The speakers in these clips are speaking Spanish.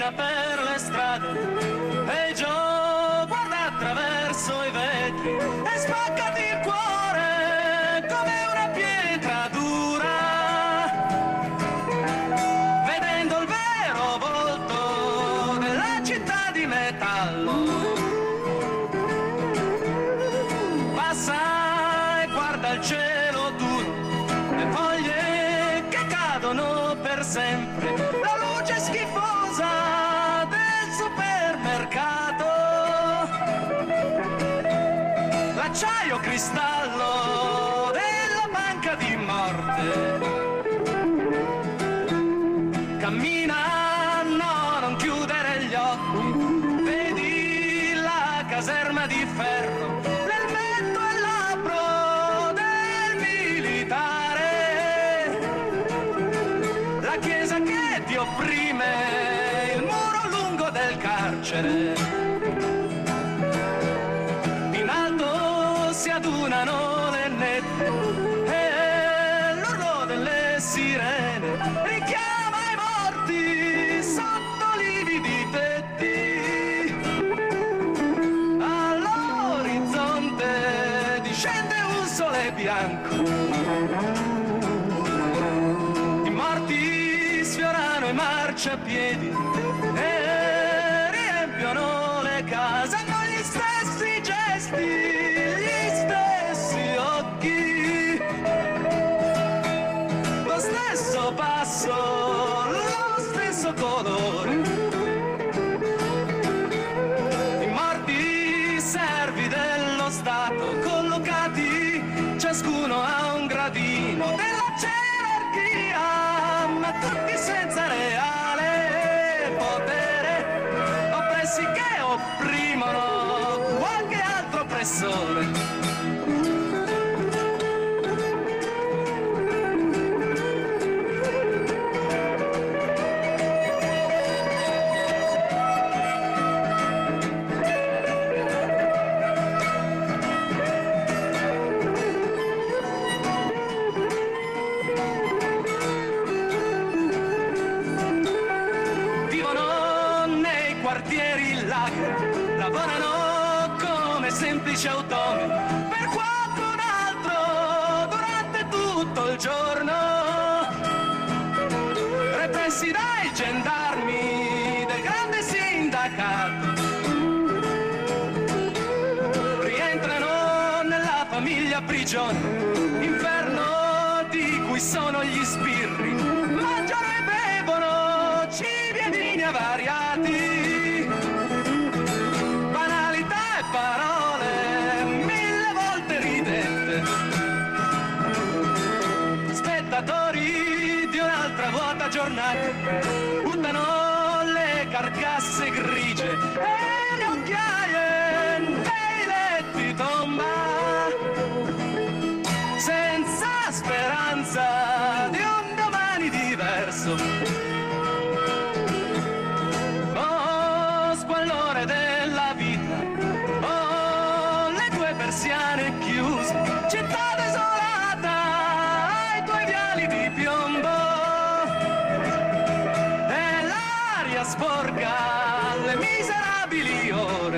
cammina per le strade e Joe guarda attraverso i vetri e spaccati il cuore come una pietra dura, vedendo il vero volto della città di metallo. Passa e guarda il cielo duro, le foglie che cadono per sempre, la luce schifosa del supermercato, l'acciaio cristallo della banca di morte. Cammina, no, non chiudere gli occhi, vedi la caserma di ferro, l'elmetto e l'abbro del militare, la chiesa che ti opprime, il muro lungo del carcere. In alto si adunano le nebbie e l'urlo delle sirene richiama i morti sotto lividi tetti. All'orizzonte discende un sole bianco, i morti sfiorano i marciapiedi e riempiono le case, hanno gli stessi gesti, gli stessi occhi, lo stesso passo, lo stesso colore. I morti servi dello Stato collocati ciascuno a un gradino della gerarchia, ma tutti senza reale potere, oppressi che opprimono qualche altro oppressore. Lavorano come semplici automi per qualcun altro durante tutto il giorno, repressi dai gendarmi del grande sindacato, rientrano nella famiglia prigione, inferno di cui sono gli sbirri, mangiano e bevono cibi e vini avariati, parole mille volte ridette, spettatori di un'altra vuota giornata, buttano le carcasse grigie e le occhiaie nei letti tomba, senza speranza di un domani diverso. Squallore della vita, persiane chiuse, città desolata ai tuoi viali di piombo, e l'aria sporca le miserabili ore,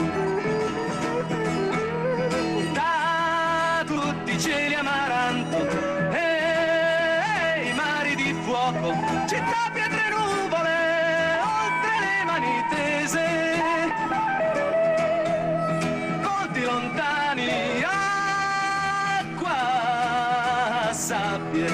da tutti i cieli amaranto e i mari di fuoco, città pietre nuvole oltre le mani tese, lontani, acqua, sabbie,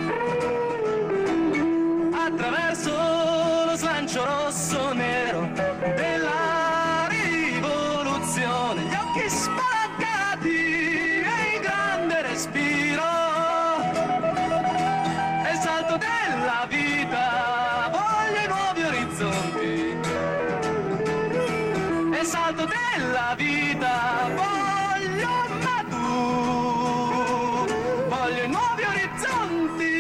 attraverso lo slancio rosso nero della rivoluzione, gli occhi spalancati e il grande respiro, e il salto della vita, voglio i nuovi orizzonti, e il salto della vita, voglio i nuovi orizzonti.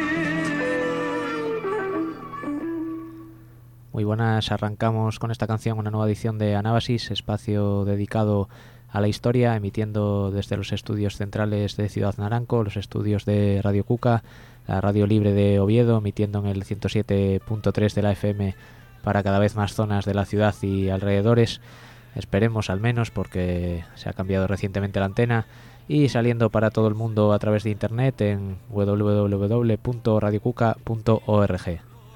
Muy buenas, arrancamos con esta canción una nueva edición de Anábasis, espacio dedicado a la historia, emitiendo desde los estudios centrales de Ciudad Naranco, los estudios de Radio Cuca, la radio libre de Oviedo, emitiendo en el 107.3 de la FM para cada vez más zonas de la ciudad y alrededores, esperemos al menos, porque se ha cambiado recientemente la antena, y saliendo para todo el mundo a través de internet en www.radiocuca.org.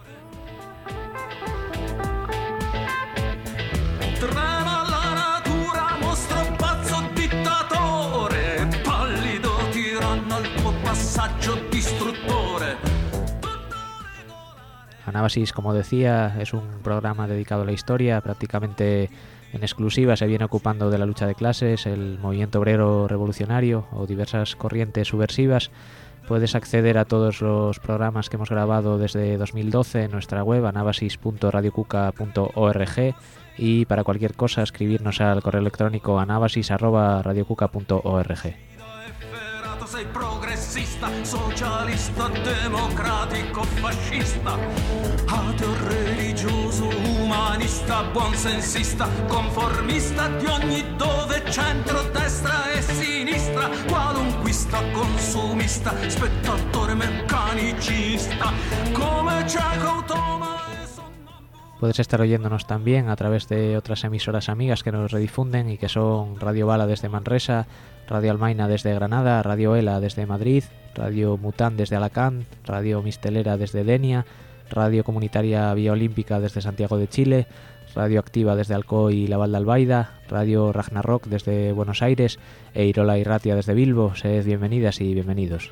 Anábasis, como decía, es un programa dedicado a la historia. Prácticamente en exclusiva se viene ocupando de la lucha de clases, el movimiento obrero revolucionario o diversas corrientes subversivas. Puedes acceder a todos los programas que hemos grabado desde 2012 en nuestra web anabasis.radiocuca.org, y para cualquier cosa escribirnos al correo electrónico anabasis@radiocuca.org. Sei progressista, socialista, democratico, fascista, ateo, religioso, umanista, buonsensista, conformista di ogni dove, centro, destra e sinistra, qualunquista, consumista, spettatore, meccanicista, come cieco, automa. Puedes estar oyéndonos también a través de otras emisoras amigas que nos redifunden y que son Radio Bala desde Manresa, Radio Almaina desde Granada, Radio Ela desde Madrid, Radio Mután desde Alacant, Radio Mistelera desde Denia, Radio Comunitaria Vía Olímpica desde Santiago de Chile, Radio Activa desde Alcoy y la Val de Albaida, Radio Ragnarok desde Buenos Aires e Irola Irratia desde Bilbo. Sed bienvenidas y bienvenidos.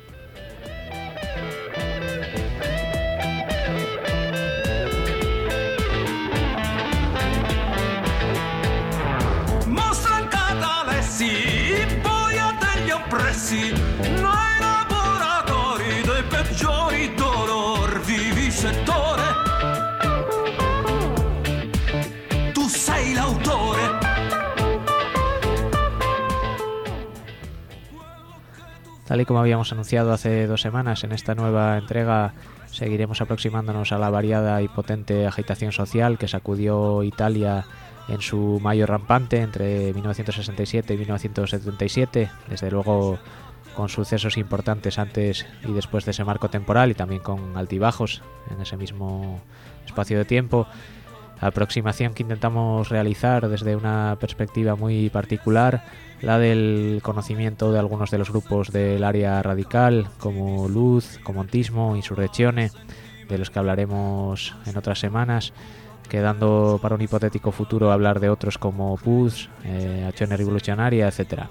Noi laboratori dei peggiori dolor, vivisettore, tu sei l'autore. Tal y como habíamos anunciado hace 2 semanas, en esta nueva entrega seguiremos aproximándonos a la variada y potente agitación social que sacudió Italia en su mayo rampante entre 1967 y 1977, desde luego con sucesos importantes antes y después de ese marco temporal, y también con altibajos en ese mismo espacio de tiempo. Aproximación que intentamos realizar desde una perspectiva muy particular, la del conocimiento de algunos de los grupos del área radical, como Luz, Comontismo, Insurreccione, de los que hablaremos en otras semanas, quedando para un hipotético futuro hablar de otros como PUS, Azione Rivoluzionaria, etc.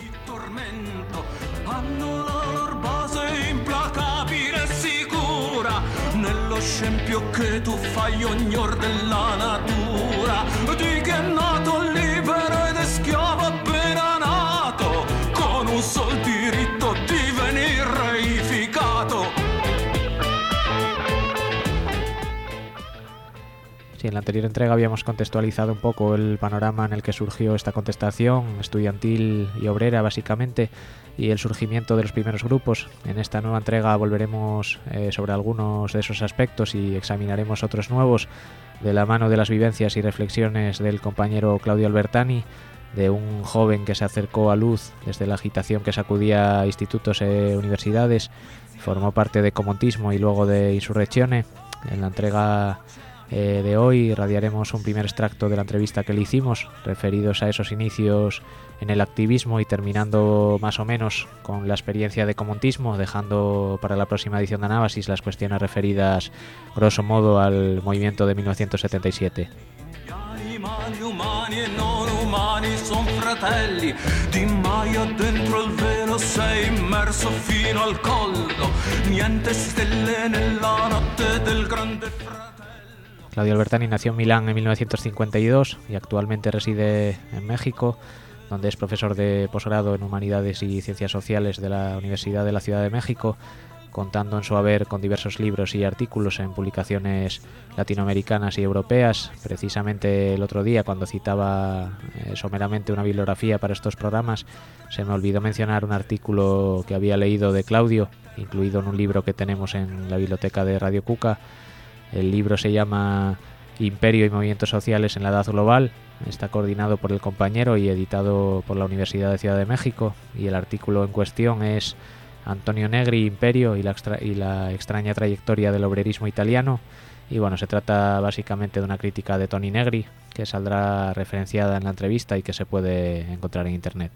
Nello scempio che tu fai ognor della natura, di che è nato libero ed è schiavo appena nato, con un sol diritto di venir reificato. Sí, en la anterior entrega habíamos contextualizado un poco el panorama en el que surgió esta contestación estudiantil y obrera, básicamente, y el surgimiento de los primeros grupos. En esta nueva entrega volveremos sobre algunos de esos aspectos y examinaremos otros nuevos de la mano de las vivencias y reflexiones del compañero Claudio Albertani, de un joven que se acercó a Luz desde la agitación que sacudía institutos e universidades, formó parte de Comontismo y luego de Insurreccione. En la entrega de hoy radiaremos un primer extracto de la entrevista que le hicimos, referidos a esos inicios en el activismo y terminando más o menos con la experiencia de Comontismo, dejando para la próxima edición de Anábasis las cuestiones referidas grosso modo al movimiento de 1977. Animali umani e non umani son fratelli, di Maya dentro il velo sei immerso fino al collo, niente stelle nella notte del grande fratello. Claudio Albertani nació en Milán en 1952 y actualmente reside en México, donde es profesor de posgrado en Humanidades y Ciencias Sociales de la Universidad de la Ciudad de México, contando en su haber con diversos libros y artículos en publicaciones latinoamericanas y europeas. Precisamente el otro día, cuando citaba someramente una bibliografía para estos programas, se me olvidó mencionar un artículo que había leído de Claudio, incluido en un libro que tenemos en la biblioteca de Radio Cuca. El libro se llama Imperio y Movimientos Sociales en la Edad Global. Está coordinado por el compañero y editado por la Universidad de Ciudad de México, y el artículo en cuestión es Antonio Negri, Imperio y la extraña trayectoria del obrerismo italiano. Y bueno, se trata básicamente de una crítica de Toni Negri, que saldrá referenciada en la entrevista y que se puede encontrar en internet.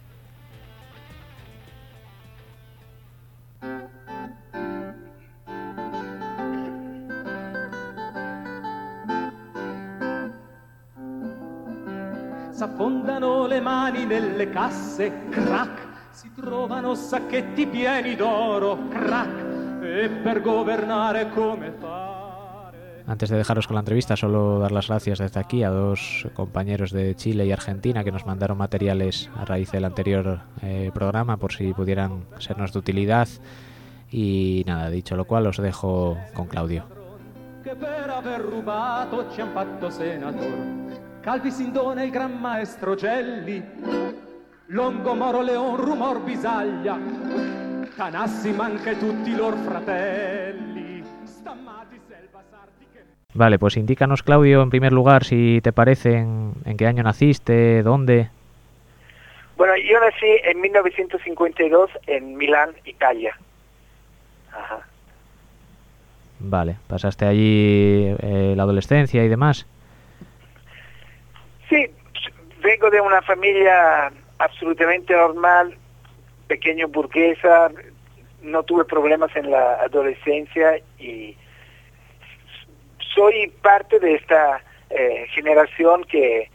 S'affondano le mani nelle casse, crack, si trovano sacchetti pieni d'oro, crack, e per governare come fare. Antes de dejaros con la entrevista, solo dar las gracias desde aquí a dos compañeros de Chile y Argentina que nos mandaron materiales a raíz del anterior programa, por si pudieran sernos de utilidad. Y nada, dicho lo cual, os dejo con Claudio. Che per aver rubato ci han fatto senatore. Calvi Sindone, il gran maestro Gelli, Longomoro, Leon, Rumor, Bisaglia, Tanassi, ma anche tutti i loro fratelli, Stammati, Selva, Sardi che... Vale, pues indícanos, Claudio, en primer lugar, si te parece, en qué año naciste, dónde. Bueno, yo nací en 1952 en Milán, Italia. Ajá. Vale, pasaste allí la adolescencia y demás. Sí, vengo de una familia absolutamente normal, pequeño burguesa, no tuve problemas en la adolescencia y soy parte de esta generación que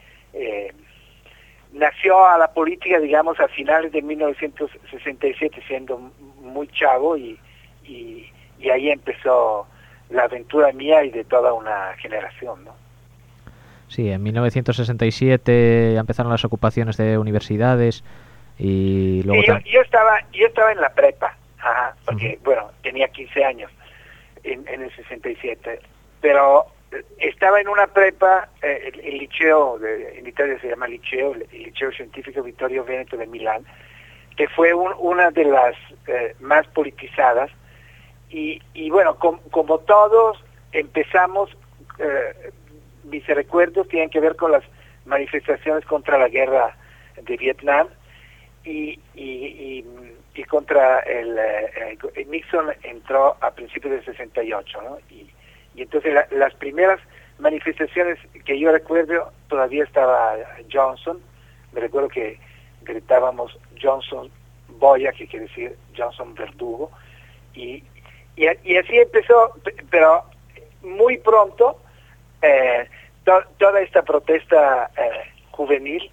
nació a la política, digamos, a finales de 1967, siendo muy chavo y ahí empezó la aventura mía y de toda una generación, ¿no? Sí, en 1967 ya empezaron las ocupaciones de universidades y luego... Sí, yo estaba en la prepa, ajá, porque, bueno, tenía 15 años en el 67, pero estaba en una prepa, el liceo, en Italia se llama liceo, el Liceo Científico Vittorio Veneto de Milán, que fue una de las más politizadas, y bueno, como todos empezamos... mis recuerdos tienen que ver con las manifestaciones contra la guerra de Vietnam y contra Nixon entró a principios del 68, ¿no? Y entonces las primeras manifestaciones que yo recuerdo, todavía estaba Johnson, me recuerdo que gritábamos Johnson Boya, que quiere decir Johnson Verdugo, y así empezó, pero muy pronto toda esta protesta juvenil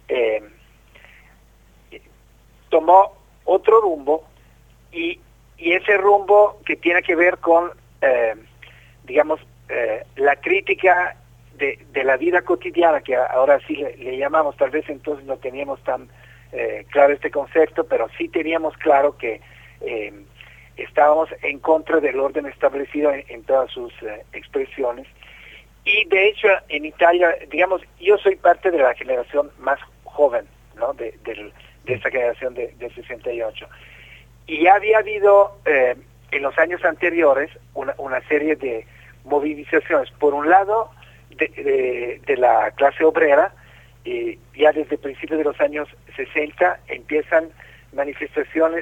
tomó otro rumbo y ese rumbo que tiene que ver con digamos la crítica de la vida cotidiana, que ahora sí le llamamos, tal vez entonces no teníamos tan claro este concepto, pero sí teníamos claro que estábamos en contra del orden establecido en todas sus expresiones. Y de hecho en Italia, digamos, yo soy parte de la generación más joven, ¿no? de esta generación de 68. Y ya había habido en los años anteriores una serie de movilizaciones, por un lado de la clase obrera, ya desde principios de los años 60 empiezan manifestaciones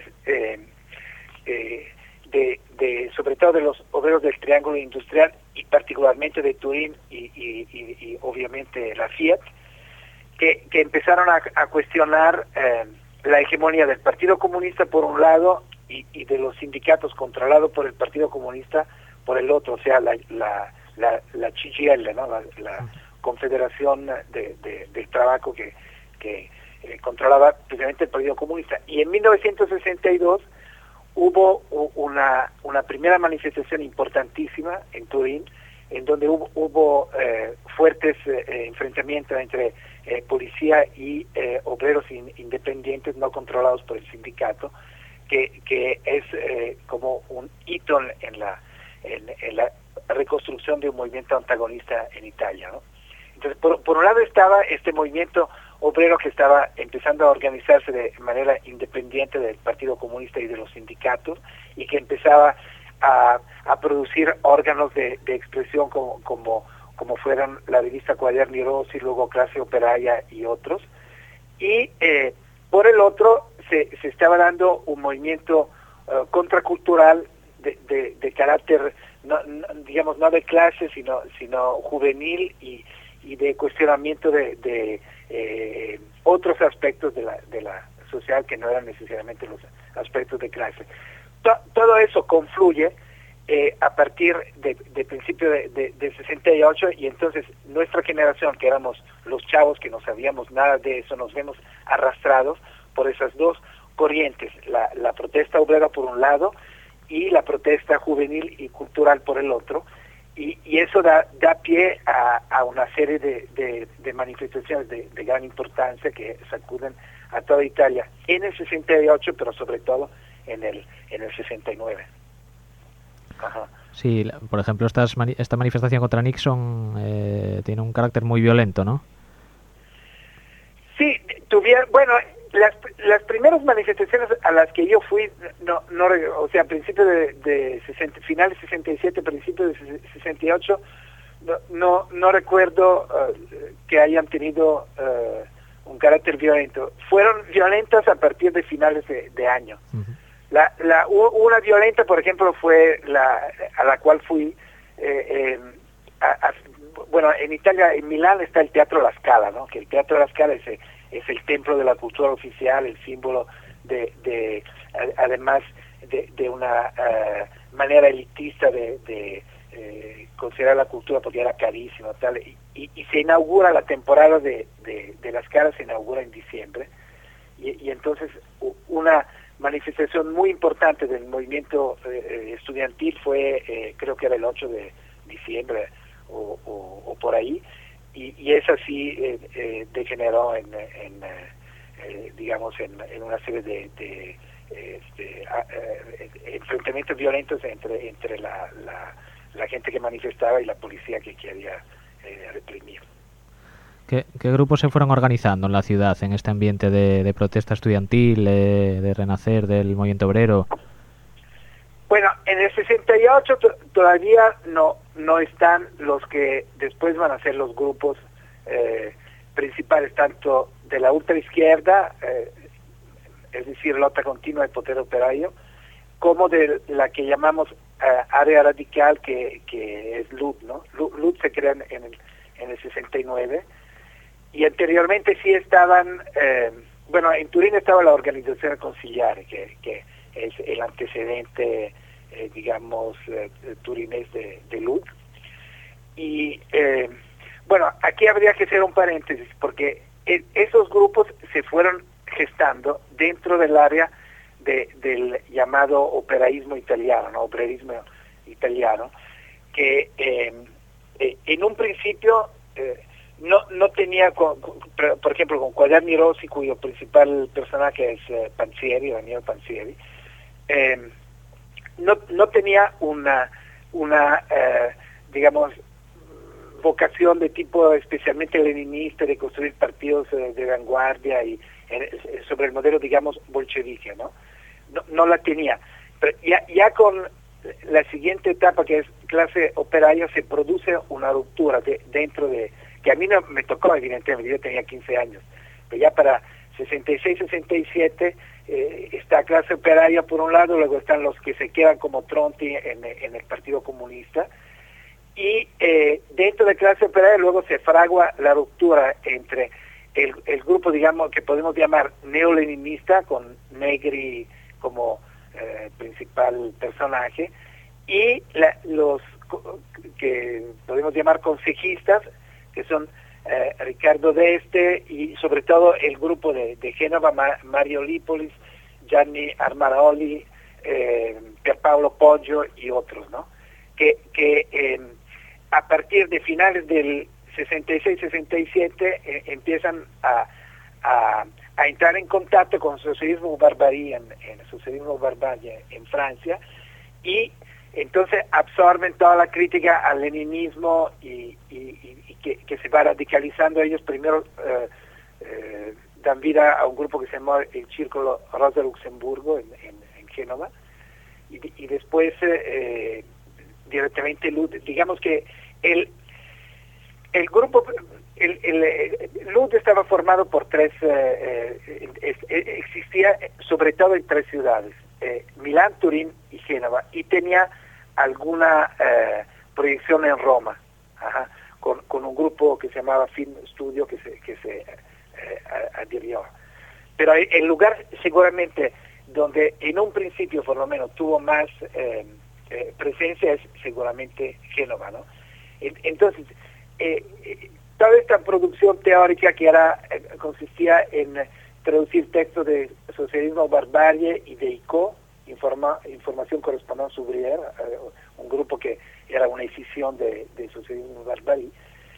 sobre todo de los obreros del Triángulo Industrial y particularmente de Turín y obviamente la Fiat, que empezaron a cuestionar la hegemonía del Partido Comunista por un lado y de los sindicatos controlados por el Partido Comunista por el otro, o sea, la CGIL, ¿no? la Confederación del Trabajo que controlaba precisamente el Partido Comunista. Y en 1962 hubo una primera manifestación importantísima en Turín, en donde hubo fuertes enfrentamientos entre policía y obreros independientes no controlados por el sindicato, que es como un hito en la reconstrucción de un movimiento antagonista en Italia, ¿no? Entonces, por un lado estaba este movimiento obrero que estaba empezando a organizarse de manera independiente del Partido Comunista y de los sindicatos, y que empezaba a producir órganos de expresión como fueran la revista Quaderni Rossi, luego Clase Operaia y otros. Y por el otro se estaba dando un movimiento contracultural de carácter digamos, no de clase, sino juvenil y de cuestionamiento de otros aspectos de la sociedad que no eran necesariamente los aspectos de clase. Todo eso confluye a partir de principio de 68, y entonces nuestra generación, que éramos los chavos que no sabíamos nada de eso, nos vemos arrastrados por esas dos corrientes, la protesta obrera por un lado y la protesta juvenil y cultural por el otro, y eso da pie a una serie de manifestaciones de gran importancia que sacuden a toda Italia en el 68, pero sobre todo en el 69. Ajá. Sí, por ejemplo, esta manifestación contra Nixon tiene un carácter muy violento, ¿no? Sí, bueno, las primeras manifestaciones a las que yo fui, o sea, a principios de finales 67, principios de 68, no recuerdo que hayan tenido un carácter violento. Fueron violentas a partir de finales de año. Uh-huh. Una violenta, por ejemplo, fue a la cual fui, bueno, en Italia, en Milán está el Teatro La Scala, ¿no? Que el Teatro La Scala es el templo de la cultura oficial, el símbolo además de una manera elitista de considerar la cultura, porque era carísimo, tal, y se inaugura la temporada de La Scala, se inaugura en diciembre, y entonces una manifestación muy importante del movimiento estudiantil fue, creo que era el 8 de diciembre o por ahí, y esa sí degeneró en una serie de enfrentamientos violentos entre la gente que manifestaba y la policía que quería reprimir. ¿Qué grupos se fueron organizando en la ciudad en este ambiente de protesta estudiantil, de renacer del movimiento obrero? Bueno, en el 68 todavía no están los que después van a ser los grupos principales, tanto de la ultraizquierda, es decir, Lotta Continua y Potere Operaio, como de la que llamamos área radical, que es LUD, ¿no? LUD se crea en el 69, y anteriormente sí estaban, bueno, en Turín estaba la Organizzazione Consigliare, que es el antecedente, digamos, turinés de LUD. Y bueno, aquí habría que hacer un paréntesis, porque esos grupos se fueron gestando dentro del área del llamado operaísmo italiano, ¿no? Obrerismo italiano, que en un principio no tenía, por ejemplo, con Quaderni Rossi, cuyo principal personaje es Panzieri, Daniel Panzieri, no tenía una digamos, vocación de tipo especialmente leninista, de construir partidos de vanguardia y sobre el modelo, digamos, bolchevique, ¿no? No la tenía. Pero ya con la siguiente etapa, que es clase operaria, se produce una ruptura dentro de, que a mí no me tocó, evidentemente, yo tenía 15 años, pero ya para 66, 67, está clase operaria por un lado, luego están los que se quedan como Tronti en el Partido Comunista, y dentro de clase operaria luego se fragua la ruptura entre el grupo, digamos, que podemos llamar neoleninista, con Negri como principal personaje, y los que podemos llamar consejistas, que son Riccardo D'Este y sobre todo el grupo de Génova, Mario Lipolis, Gianni Armaroli, Pierpaolo Poggio y otros, ¿no? Que a partir de finales del 66-67 empiezan a entrar en contacto con el socialismo barbarie en Francia, y entonces absorben toda la crítica al leninismo y que se va radicalizando. Ellos primero dan vida a un grupo que se llama el Círculo Rosa Luxemburgo en Génova, y después directamente LUD. Digamos que el grupo, LUD estaba formado por tres, existía sobre todo en tres ciudades, Milán, Turín y Génova, y tenía alguna proyección en Roma, con un grupo que se llamaba Film Studio que se adhirió. Pero el lugar seguramente donde en un principio por lo menos tuvo más presencia es seguramente Génova, ¿no? Entonces, toda esta producción teórica que consistía en traducir textos de Socialismo, Barbarie y de ICO, Información Correspondance Ouvrière, un grupo que era una escisión de Socialismo y Barbarie,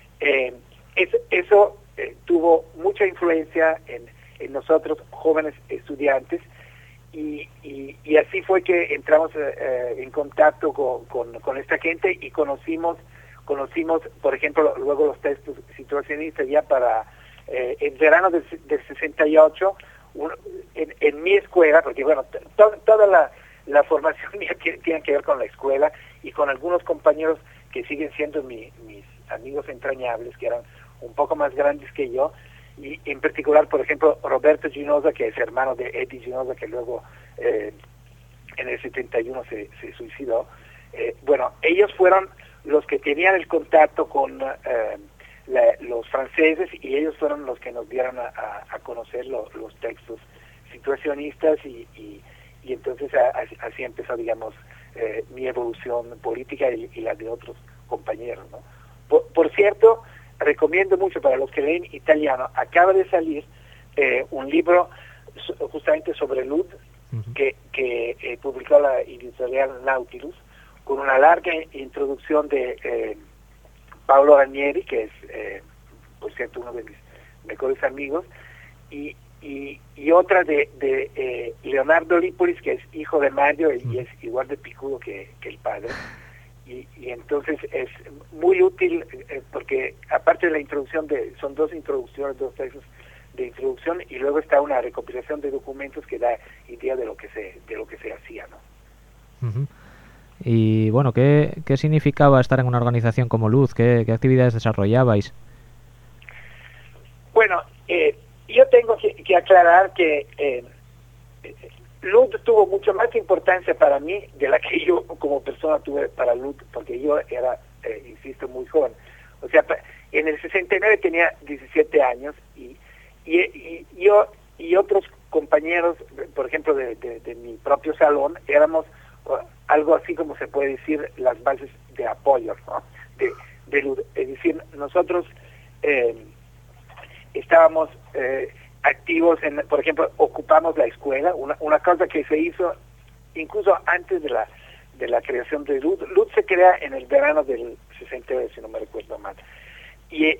eso tuvo mucha influencia en nosotros, jóvenes estudiantes, y así fue que entramos en contacto con esta gente y conocimos, por ejemplo, luego los textos situacionistas ya para el verano del 68, en mi escuela, porque bueno, toda la formación mía tiene que ver con la escuela y con algunos compañeros que siguen siendo mis amigos entrañables, que eran un poco más grandes que yo, y en particular, por ejemplo, Roberto Ginosa, que es hermano de Eddie Ginosa, que luego en el 71 se suicidó. Bueno, ellos fueron los que tenían el contacto con los franceses, y ellos fueron los que nos dieron a conocer los textos situacionistas, y entonces así empezó, digamos, mi evolución política y la de otros compañeros, ¿no? Por cierto, recomiendo mucho para los que leen italiano, acaba de salir un libro justamente sobre Lud, que publicó la editorial Nautilus, con una larga introducción de Paolo Ranieri, que es, por cierto, uno de mis mejores amigos, y otra de Leonardo Lipolis, que es hijo de Mario y es igual de picudo que el padre. Y entonces es muy útil porque aparte de la introducción, son dos textos de introducción, y luego está una recopilación de documentos que da idea de lo que se hacía, ¿no? Y bueno, ¿qué significaba estar en una organización como Lud? ¿Qué actividades desarrollabais? Bueno, yo tengo que aclarar que Lud tuvo mucho más importancia para mí de la que yo como persona tuve para Lud, porque yo era, insisto, muy joven. O sea, en el 69 tenía 17 años y yo y otros compañeros, por ejemplo, de mi propio salón, éramos algo así como se puede decir las bases de apoyo, ¿no? de Lud. Es decir, nosotros estábamos activos por ejemplo, ocupamos la escuela, una cosa que se hizo incluso antes de la creación de Lud. Lud se crea en el verano del 69, si no me recuerdo mal, y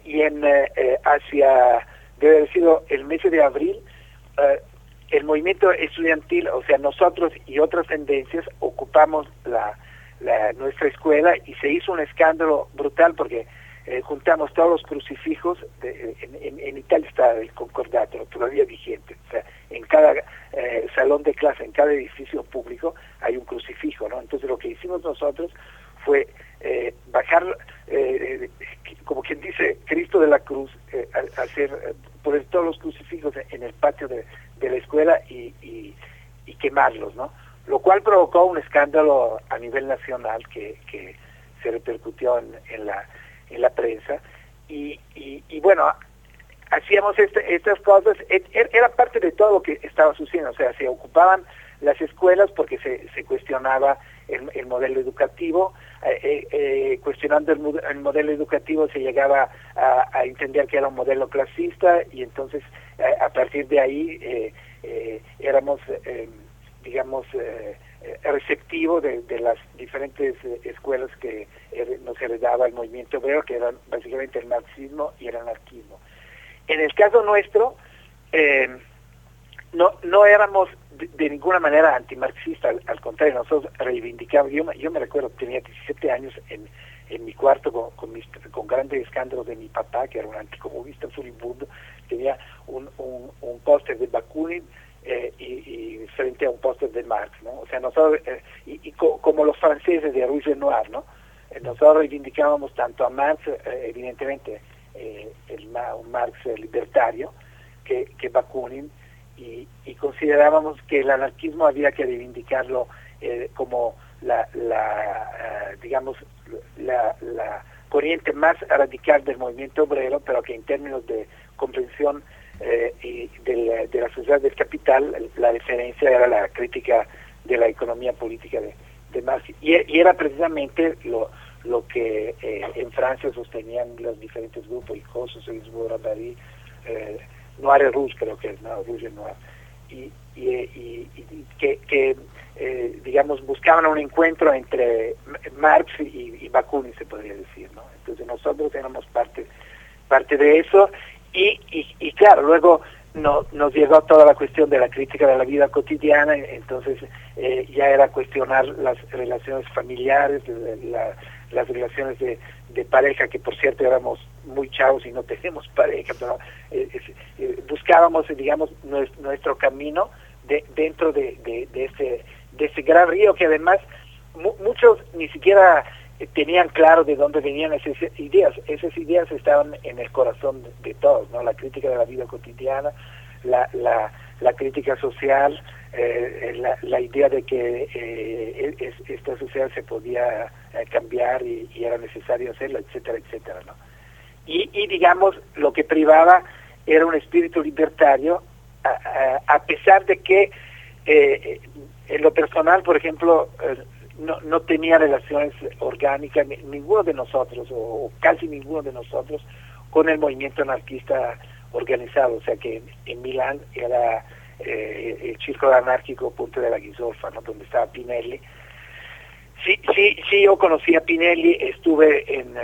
debe haber sido el mes de abril, el movimiento estudiantil, o sea, nosotros y otras tendencias ocupamos nuestra escuela, y se hizo un escándalo brutal porque juntamos todos los crucifijos. En Italia está el concordato todavía vigente, o sea, en cada salón de clase, en cada edificio público hay un crucifijo, ¿no? Entonces lo que hicimos nosotros fue bajar, como quien dice, Cristo de la cruz, poner todos los crucifijos en el patio de la escuela y quemarlos, ¿no? Lo cual provocó un escándalo a nivel nacional que se repercutió en la prensa, y bueno, hacíamos estas cosas. Era parte de todo lo que estaba sucediendo. O sea, se ocupaban las escuelas porque se cuestionaba el modelo educativo. Cuestionando el modelo educativo se llegaba a entender que era un modelo clasista, y entonces a partir de ahí éramos digamos receptivo de las diferentes escuelas que nos heredaba el movimiento obrero, que eran básicamente el marxismo y el anarquismo. En el caso nuestro, no éramos de ninguna manera antimarxistas, al contrario, nosotros reivindicamos. Yo me recuerdo, tenía 17 años en mi cuarto con grandes escándalos de mi papá, que era un anticomunista furibundo. Tenía un póster de Bakunin y frente a un póster de Marx, ¿no? O sea, nosotros, como los franceses de Ruiz Renoir, ¿no? Nosotros reivindicábamos tanto a Marx, evidentemente, un Marx libertario, que y considerábamos que el anarquismo había que reivindicarlo como digamos, la corriente más radical del movimiento obrero, pero que en términos de comprensión de la sociedad del capital, la diferencia era la crítica de la economía política de Marx, y era precisamente lo que en Francia sostenían los diferentes grupos, Icos, Socialismo Rabari, Noir Rouge, creo que es, no, Rouge Noir, y que digamos, buscaban un encuentro entre Marx y Bakunin, se podría decir, ¿no? Entonces nosotros éramos parte de eso, y claro, luego nos llegó toda la cuestión de la crítica de la vida cotidiana, entonces ya era cuestionar las relaciones familiares, las relaciones de pareja, que por cierto éramos muy chavos y no tenemos pareja, pero buscábamos, digamos, nuestro camino dentro de ese gran río, que además muchos ni siquiera tenían claro de dónde venían esas ideas. Esas ideas estaban en el corazón de todos, ¿no? La crítica de la vida cotidiana, la crítica social, la idea de que esta sociedad se podía cambiar y era necesario hacerlo, etcétera, etcétera, ¿no? Y digamos, lo que privaba era un espíritu libertario, a pesar de que en lo personal, por ejemplo, no tenía relaciones orgánicas ninguno de nosotros, o casi ninguno de nosotros, con el movimiento anarquista organizado. O sea que en Milán era el círculo anárquico Ponte della Ghisolfa, ¿no? Donde estaba Pinelli. Sí, yo conocí a Pinelli, estuve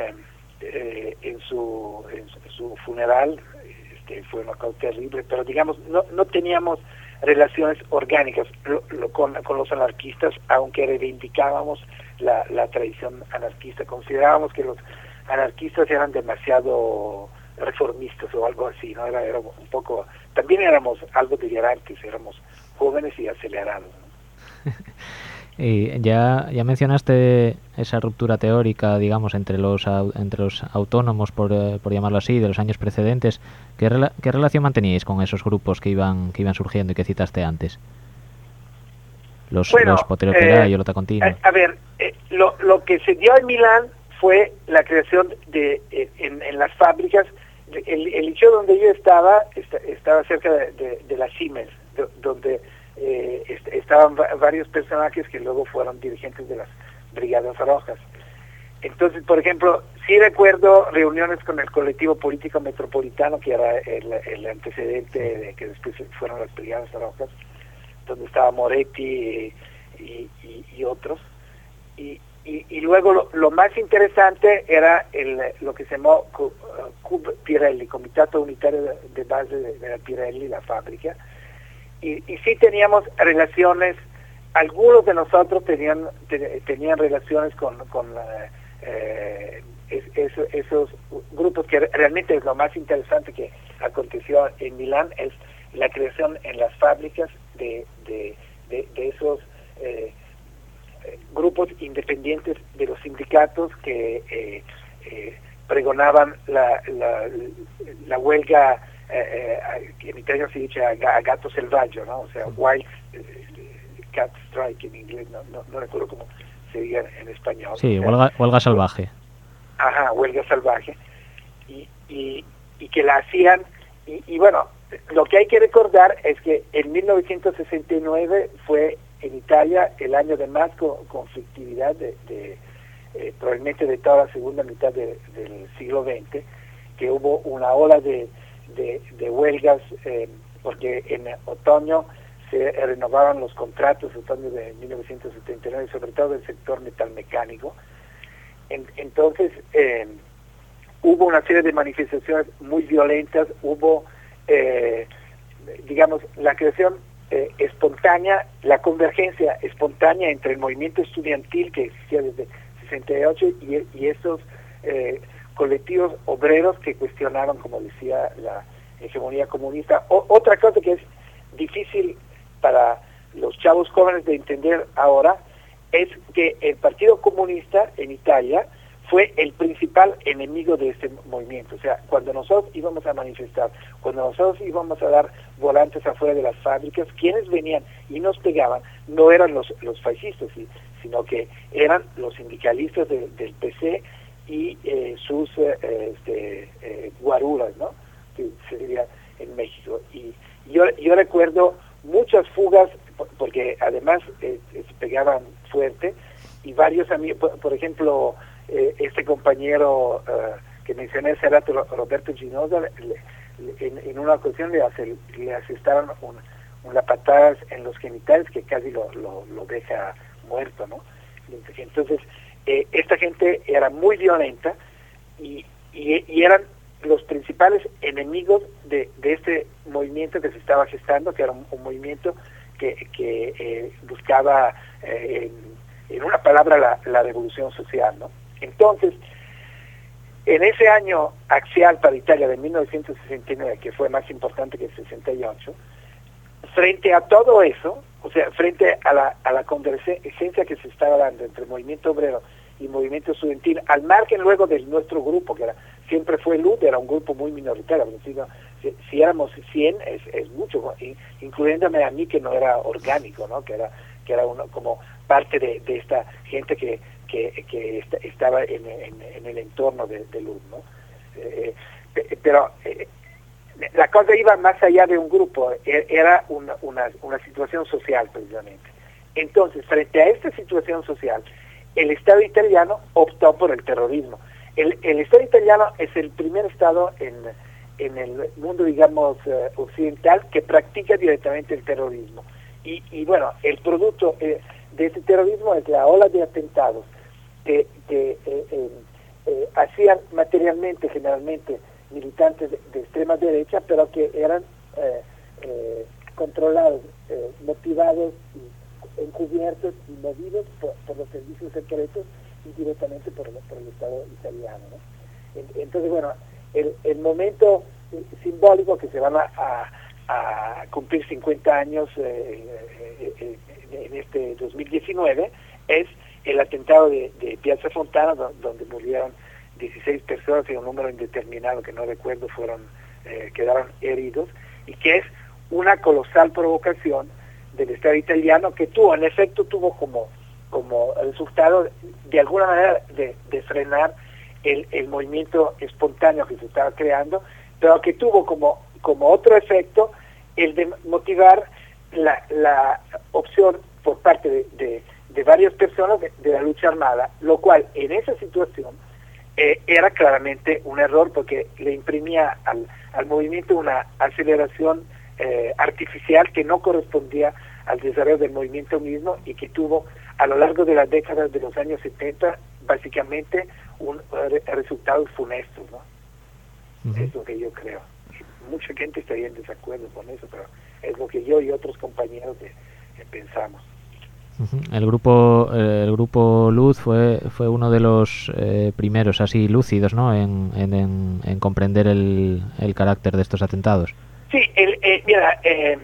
en su funeral, fue una cosa terrible, pero digamos, no teníamos relaciones orgánicas con los anarquistas, aunque reivindicábamos la tradición anarquista. Considerábamos que los anarquistas eran demasiado reformistas o algo así, ¿no? Era un poco, también éramos algo delirantes, éramos jóvenes y acelerados, ¿no? Y ya mencionaste esa ruptura teórica, digamos, entre los autónomos, por llamarlo así, de los años precedentes. ¿Qué relación manteníais con esos grupos que iban surgiendo y que citaste antes? Los Potere y Lotta Continua. A ver, lo que se dio en Milán fue la creación en las fábricas. El liceo donde yo estaba cerca de la Siemens, donde estaban varios personajes que luego fueron dirigentes de las Brigadas Rojas. Entonces, por ejemplo, sí recuerdo reuniones con el colectivo político metropolitano, que era el antecedente de que después fueron las Brigadas Rojas, donde estaba Moretti y otros. Y luego lo más interesante era lo que se llamó CUB Pirelli, Comitato Unitario de Base de la Pirelli, la fábrica. Y sí teníamos relaciones, algunos de nosotros tenían relaciones con esos grupos, que realmente es lo más interesante que aconteció en Milán, es la creación en las fábricas de esos grupos independientes de los sindicatos que pregonaban la huelga, que en italiano se dice a gato selvaggio, ¿no? O sea, wild cat strike en inglés, no recuerdo cómo se diga en español. Sí, o sea, huelga salvaje. Ajá, huelga salvaje. Y que la hacían, y bueno, lo que hay que recordar es que en 1969 fue en Italia el año de más conflictividad probablemente de toda la segunda mitad del siglo XX, que hubo una ola de huelgas, porque en otoño se renovaban los contratos, otoño de 1979, sobre todo del sector metalmecánico. Entonces hubo una serie de manifestaciones muy violentas, hubo digamos, la creación espontánea, la convergencia espontánea entre el movimiento estudiantil que existía desde 68 y esos colectivos obreros que cuestionaban, como decía, la hegemonía comunista. Otra cosa que es difícil para los chavos jóvenes de entender ahora es que el Partido Comunista en Italia fue el principal enemigo de este movimiento. O sea, cuando nosotros íbamos a manifestar, cuando nosotros íbamos a dar volantes afuera de las fábricas, quienes venían y nos pegaban no eran los fascistas, sino que eran los sindicalistas del PC y sus guaruras, ¿no?, que se diría en México. Y yo recuerdo muchas fugas, porque además se pegaban fuerte, y varios amigos, por ejemplo, este compañero que mencioné hace rato, Roberto Ginosa, en una ocasión le asestaron una patada en los genitales que casi lo deja muerto, ¿no? Entonces, esta gente era muy violenta y eran los principales enemigos de este movimiento que se estaba gestando, que era un movimiento que buscaba, en una palabra, la revolución social, ¿no? Entonces, en ese año axial para Italia de 1969, que fue más importante que el 68, frente a todo eso, o sea, frente a la convergencia que se estaba dando entre el movimiento obrero y movimiento estudiantil, al margen luego de nuestro grupo, que siempre fue LUD, era un grupo muy minoritario, si éramos 100 es mucho, incluyéndome a mí, que no era orgánico, ¿no?, que era uno como parte de esta gente que estaba en el entorno de LUD, ¿no? Pero la cosa iba más allá de un grupo, era una situación social, precisamente. Entonces, frente a esta situación social, el Estado italiano optó por el terrorismo. El Estado italiano es el primer Estado en el mundo, digamos, occidental, que practica directamente el terrorismo. Y bueno, el producto de este terrorismo es la ola de atentados que hacían materialmente, generalmente, militantes de extrema derecha, pero que eran controlados, motivados, encubiertos y movidos por los servicios secretos y directamente por el Estado italiano, ¿no? Entonces, bueno, el momento simbólico que se van a cumplir 50 años en este 2019 es el atentado de Piazza Fontana, donde murieron 16 personas y un número indeterminado que no recuerdo quedaron heridos, y que es una colosal provocación del Estado italiano, que en efecto tuvo como resultado de alguna manera de frenar el movimiento espontáneo que se estaba creando, pero que tuvo como otro efecto el de motivar la opción por parte de varias personas de la lucha armada, lo cual en esa situación era claramente un error, porque le imprimía al movimiento una aceleración artificial que no correspondía al desarrollo del movimiento mismo, y que tuvo a lo largo de las décadas de los años 70 básicamente resultados funestos, ¿no? Uh-huh. Es lo que yo creo. Mucha gente estaría en desacuerdo con eso, pero es lo que yo y otros compañeros pensamos. Uh-huh. El grupo Luz fue uno de los primeros así lúcidos, ¿no?, en comprender el carácter de estos atentados. Sí, mira,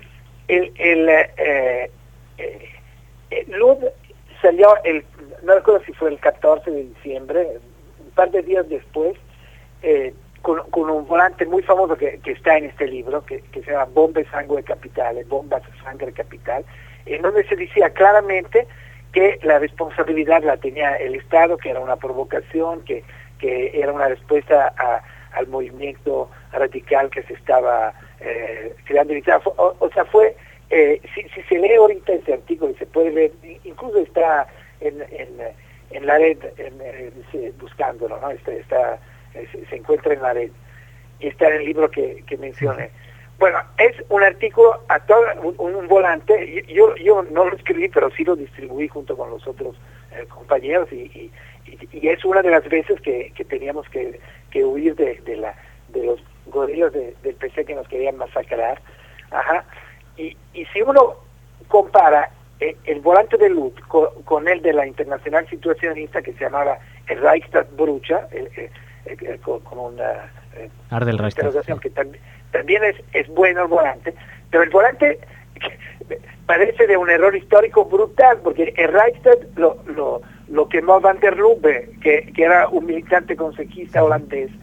Luz salió no recuerdo si fue el 14 de diciembre, un par de días después, con un volante muy famoso que está en este libro, que se llama Bombe Sangue Capitale, Bombas Sangre Capital, en donde se decía claramente que la responsabilidad la tenía el Estado, que era una provocación, que era una respuesta al movimiento radical que se estaba creando en Italia. O sea, fue, si se lee ahorita ese artículo, y se puede ver, incluso está en la red, buscándolo, ¿no? Se encuentra en la red, y está en el libro que mencioné. Bueno, es un artículo, un volante, yo no lo escribí, pero sí lo distribuí junto con los otros compañeros, y es una de las veces que teníamos que huir de los gorilas del PC que nos querían masacrar. Ajá. Y si uno compara el volante de Luz con el de la Internacional Situacionista, que se llamaba el Reichstag Brucia, con una interrogación, que también es bueno el volante, pero el volante parece de un error histórico brutal, porque el Reichstag lo lo quemó Van der Lubbe, que era un militante consejista holandés,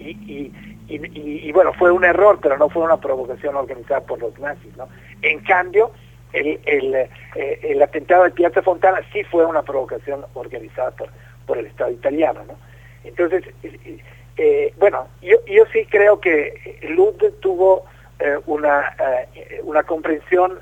y bueno, fue un error, pero no fue una provocación organizada por los nazis, ¿no? En cambio, el atentado de Piazza Fontana sí fue una provocación organizada por el Estado italiano, ¿no? Entonces, bueno, yo sí creo que Lud tuvo una comprensión,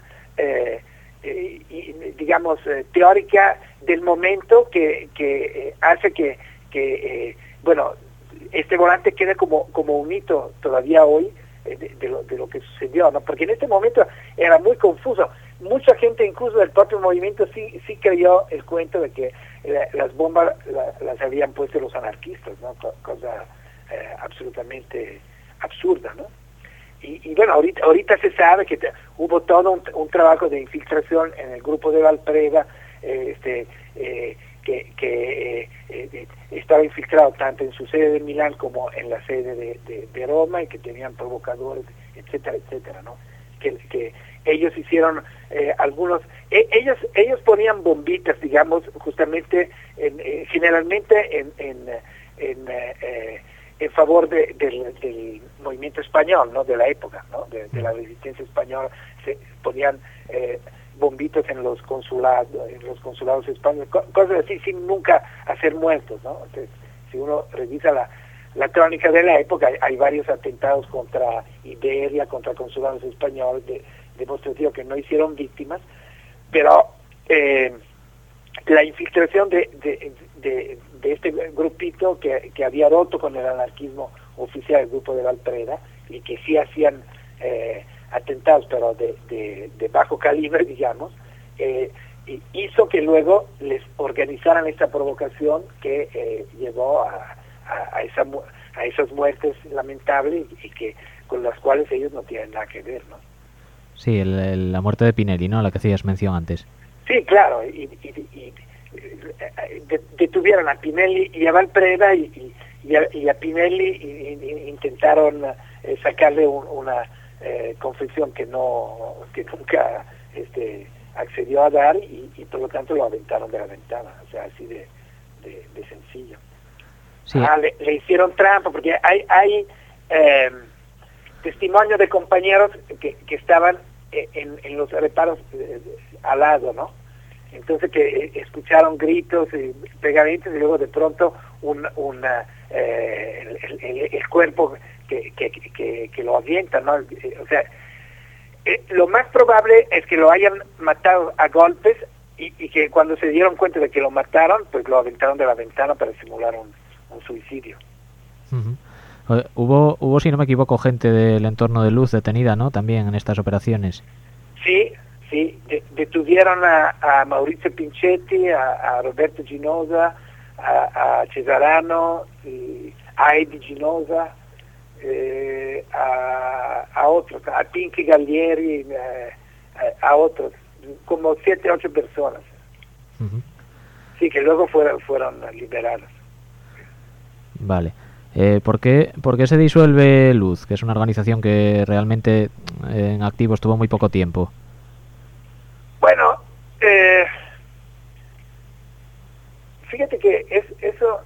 digamos, teórica del momento que hace que bueno, este volante quede como un hito todavía hoy de lo que sucedió, ¿no? Porque en este momento era muy confuso. Mucha gente, incluso del propio movimiento, sí creyó el cuento de que las bombas las habían puesto los anarquistas, ¿no? Cosa absolutamente absurda, ¿no? Y bueno, ahorita se sabe que hubo todo un trabajo de infiltración en el grupo de Valpreda, que estaba infiltrado tanto en su sede de Milán como en la sede de Roma, y que tenían provocadores, etcétera, etcétera, ¿no? Que ellos hicieron algunos, ellos ponían bombitas, digamos, justamente generalmente en favor del movimiento español, ¿no? De la época, ¿no? De la resistencia española. Se ponían bombitos en los consulados españoles, cosas así, sin nunca hacer muertos, ¿no? Entonces, si uno revisa la crónica de la época, hay varios atentados contra Iberia, contra consulados españoles, demostrativo que no hicieron víctimas, pero la infiltración de este grupito que había roto con el anarquismo oficial, el grupo de Valpreda, y que sí hacían atentados, pero de bajo calibre, digamos, hizo que luego les organizaran esta provocación que llevó a esas muertes lamentables, y que con las cuales ellos no tienen nada que ver, ¿no? Sí, la muerte de Pinelli, ¿no? La que hacías mención antes. Sí, claro, y detuvieron a Pinelli y a Valpreda, y a Pinelli intentaron sacarle una confesión que nunca accedió a dar, y por lo tanto lo aventaron de la ventana, o sea, así de sencillo. Sí. Le hicieron trampa, porque hay testimonio de compañeros que estaban en los reparos al lado, ¿no? Entonces que escucharon gritos y pegaditos, y luego de pronto el cuerpo que lo avienta, ¿no? O sea, lo más probable es que lo hayan matado a golpes, y que cuando se dieron cuenta de que lo mataron, pues lo aventaron de la ventana para simular un suicidio. Uh-huh. Hubo, si no me equivoco, gente del entorno de Luz detenida, ¿no? También en estas operaciones. Sí, detuvieron a Maurizio Pinchetti, a Roberto Ginosa, a Cesarano, a Eddie Ginosa, a otros, a Pinky Gallieri, a otros, como 7 o 8 personas. Uh-huh. Sí, que luego fueron liberados. Vale. ¿Por qué se disuelve Luz, que es una organización que realmente en activo estuvo muy poco tiempo? Bueno, fíjate que eso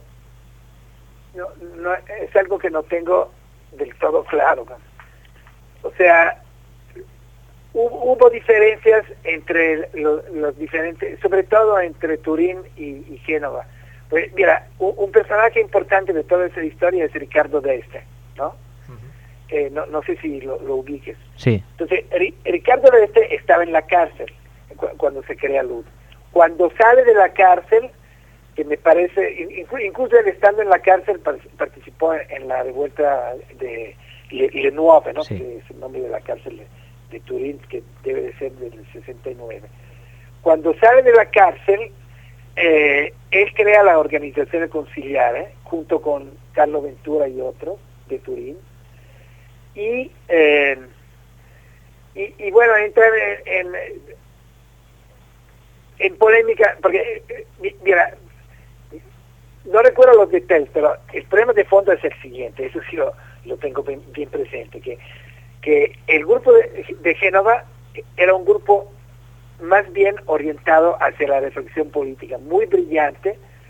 no es algo que no tengo del todo claro, ¿no? O sea, hubo diferencias entre los diferentes, sobre todo entre Turín y Génova. Pues mira, un personaje importante de toda esa historia es Ricardo d'Este, ¿no? Uh-huh. No sé si lo ubiques. Sí. Entonces, Ricardo d'Este estaba en la cárcel cuando se crea Luz. Cuando sale de la cárcel, que me parece, incluso él estando en la cárcel participó en la revuelta de Le Nuove, ¿no? Sí. Que es el nombre de la cárcel de Turín, que debe de ser del 69. Cuando sale de la cárcel, él crea la organización Conciliare, junto con Carlo Ventura y otros de Turín, y bueno, entra en polémica, porque mira, no recuerdo los detalles, pero el problema de fondo es el siguiente, eso sí lo tengo bien presente, que el grupo de Génova era un grupo más bien orientado hacia la reflexión política, muy brillante,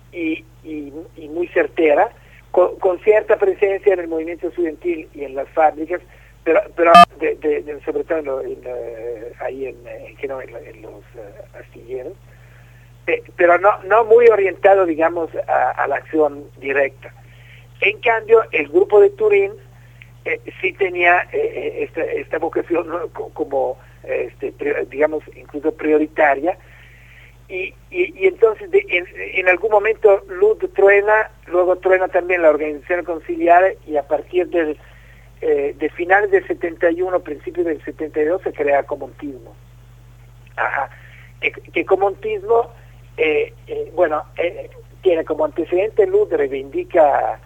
y muy certera, con cierta presencia en el movimiento estudiantil y en las fábricas, pero sobre todo ahí en los astilleros, pero no muy orientado, digamos, a la acción directa. En cambio, el grupo de Turín sí tenía esta vocación, ¿no?, como digamos, incluso prioritaria, y entonces en algún momento Lud truena, luego truena también la organización conciliar, y a partir de finales del 71, principios del 72, se crea Comontismo. Que Comontismo, tiene como antecedente Lud, reivindica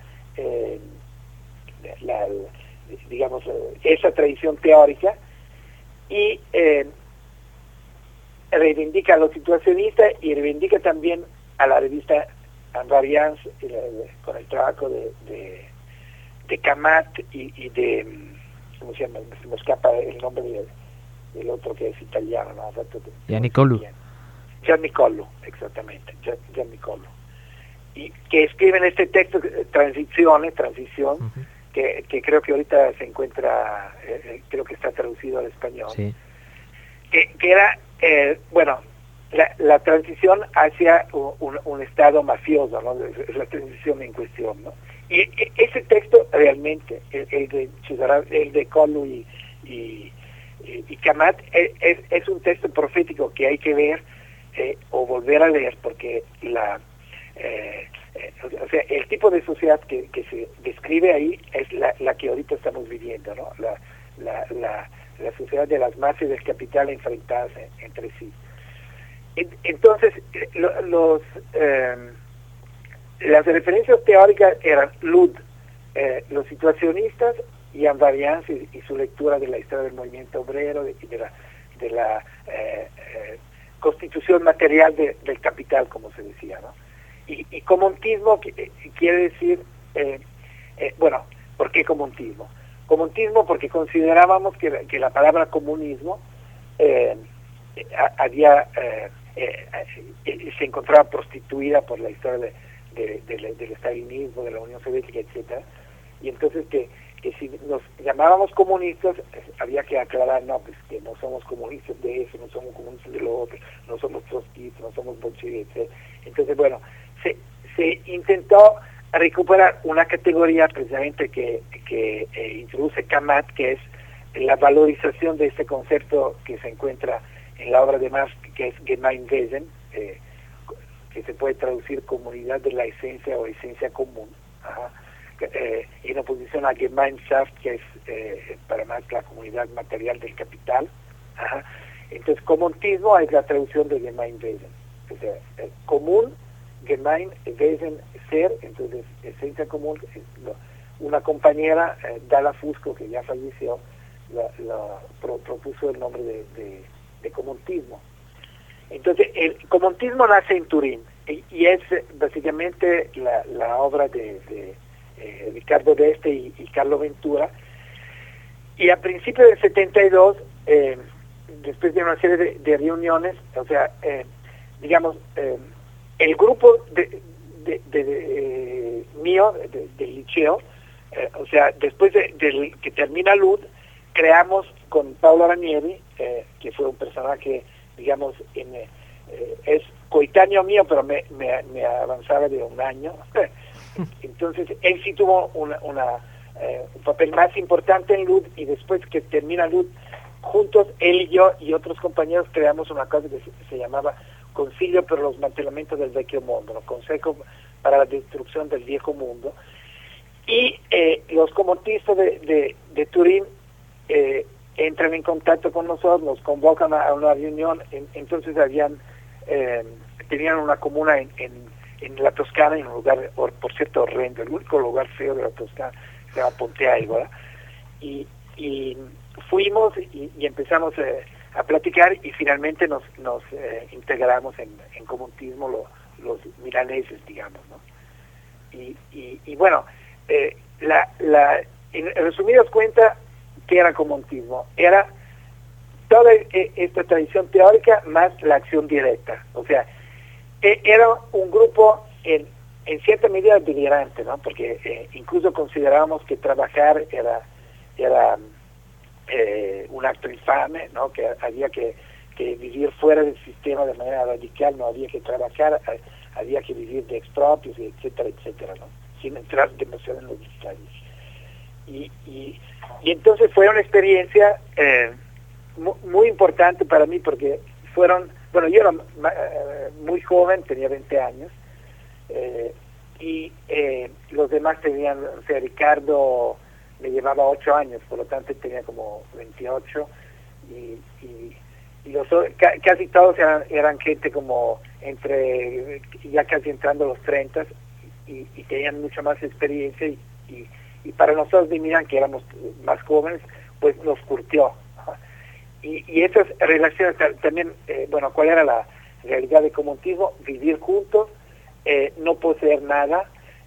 digamos, esa tradición teórica, y reivindica a los situacionistas y reivindica también a la revista Invariance, con el trabajo de Camat y de, ¿cómo se llama? Se me escapa el nombre del otro que es italiano, ¿no? Giannicollo. Giannicollo, exactamente, Giannicollo. Y que escriben este texto, Transición, uh-huh, que creo que ahorita se encuentra, creo que está traducido al español, sí, que era, la transición hacia un estado mafioso, ¿no? Es la transición en cuestión, ¿no? Y ese texto realmente, el de Collo y Camat, es un texto profético que hay que ver o volver a leer, porque o sea, el tipo de sociedad que se describe ahí es la que ahorita estamos viviendo, ¿no? La sociedad de las masas y del capital enfrentadas entre sí. Entonces, las referencias teóricas eran Lud, los situacionistas, y Invariance y su lectura de la historia del movimiento obrero y de la constitución material del capital, como se decía, ¿no? Y comontismo quiere decir, ¿por qué comontismo? Comontismo porque considerábamos que la palabra comunismo se encontraba prostituida por la historia del estalinismo, de la Unión Soviética, etcétera, y entonces que si nos llamábamos comunistas había que aclarar, no, pues que no somos comunistas de eso, no somos comunistas de lo otro, no somos trotskistas, no somos bolcheviques. Entonces, se intentó recuperar una categoría precisamente que introduce Camat, que es la valorización de este concepto que se encuentra en la obra de Marx, que es Gemeinwesen, que se puede traducir comunidad de la esencia o esencia común, en oposición a Gemeinschaft, que es para Marx la comunidad material del capital. Entonces, comontismo es la traducción de Gemeinwesen, o sea, común, Gemeinwesen, ser, entonces esencia común. Una compañera, Dala Fusco, que ya falleció, propuso el nombre de comontismo. Entonces, el comontismo nace en Turín y es básicamente la obra de Ricardo d'Este y Carlo Ventura. Y a principios del 72, después de una serie de reuniones, o sea, digamos, el grupo mío, del liceo, o sea, después de que termina Lud, creamos con Paolo Ranieri, que fue un personaje, digamos, es coetáneo mío, pero me avanzaba de un año. Entonces, él sí tuvo un papel más importante en Lud, y después que termina Lud, juntos, él y yo y otros compañeros creamos una cosa que se llamaba Concilio per lo smantellamento del vecchio mondo, ¿no? Consejo para la destrucción del viejo mundo. Y los comontistas de Turín entran en contacto con nosotros, nos convocan a una reunión. Entonces tenían una comuna en la Toscana, en un lugar, por cierto, horrendo, el único lugar feo de la Toscana, se llama Ponte Aigora, y fuimos y empezamos a platicar, y finalmente nos integramos en comunismo los milaneses, digamos, ¿no? Y bueno, en resumidas cuentas, ¿qué era comunismo? Era toda esta tradición teórica más la acción directa. O sea, era un grupo en cierta medida delirante, ¿no? Porque incluso considerábamos que trabajar era un acto infame, ¿no? Que había que vivir fuera del sistema de manera radical, no había que trabajar, había que vivir de expropios, etcétera, etcétera, ¿no? Sin entrar demasiado en los detalles. Y entonces fue una experiencia muy importante para mí, porque bueno, yo era muy joven, tenía 20 años, y los demás tenían, o sea, Ricardo me llevaba 8 años, por lo tanto tenía como 28, y casi todos eran gente como ya casi entrando a los 30 y tenían mucha más experiencia, y para nosotros de Milán, que éramos más jóvenes, pues nos curtió. Y esas relaciones también, bueno, ¿cuál era la realidad de comunismo? Vivir juntos, no poseer nada,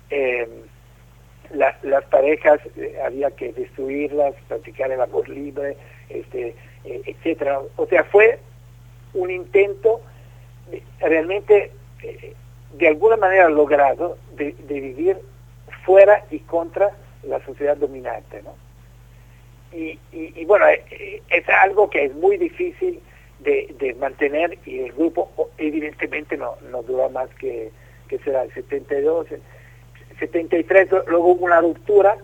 las parejas había que destruirlas, practicar el amor libre, etcétera. O sea, fue un intento realmente de alguna manera logrado de vivir fuera y contra la sociedad dominante, ¿no? Y bueno, es algo que es muy difícil de mantener, y el grupo evidentemente no duró más que será el 72, 73, luego hubo una ruptura.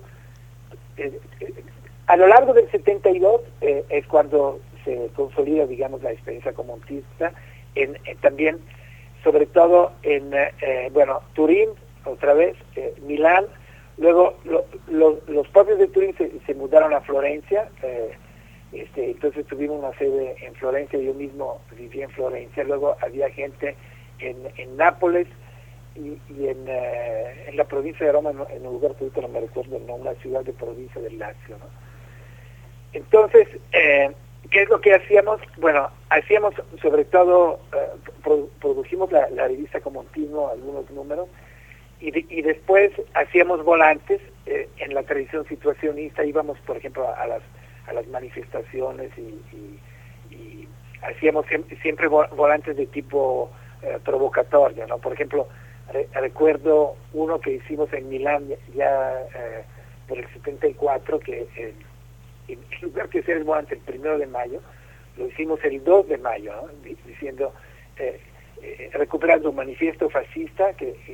A lo largo del 72 es cuando se consolida, digamos, la experiencia comunista, también, sobre todo en, bueno, Turín, otra vez, Milán. Luego los propios de Turín se mudaron a Florencia, entonces tuvimos una sede en Florencia, yo mismo viví en Florencia. Luego había gente en Nápoles y en la provincia de Roma, en un lugar que no me recuerdo, no, una ciudad de provincia del Lazio, ¿no? Entonces, ¿qué es lo que hacíamos? Bueno, hacíamos sobre todo, produjimos la revista Comontismo, algunos números, y después hacíamos volantes. En la tradición situacionista íbamos, por ejemplo, a las manifestaciones y hacíamos siempre volantes de tipo provocatorio, ¿no? Por ejemplo, recuerdo uno que hicimos en Milán ya por el 74, que en lugar de hacer el volante el 1 de mayo, lo hicimos el 2 de mayo, ¿no? Diciendo, recuperando un manifiesto fascista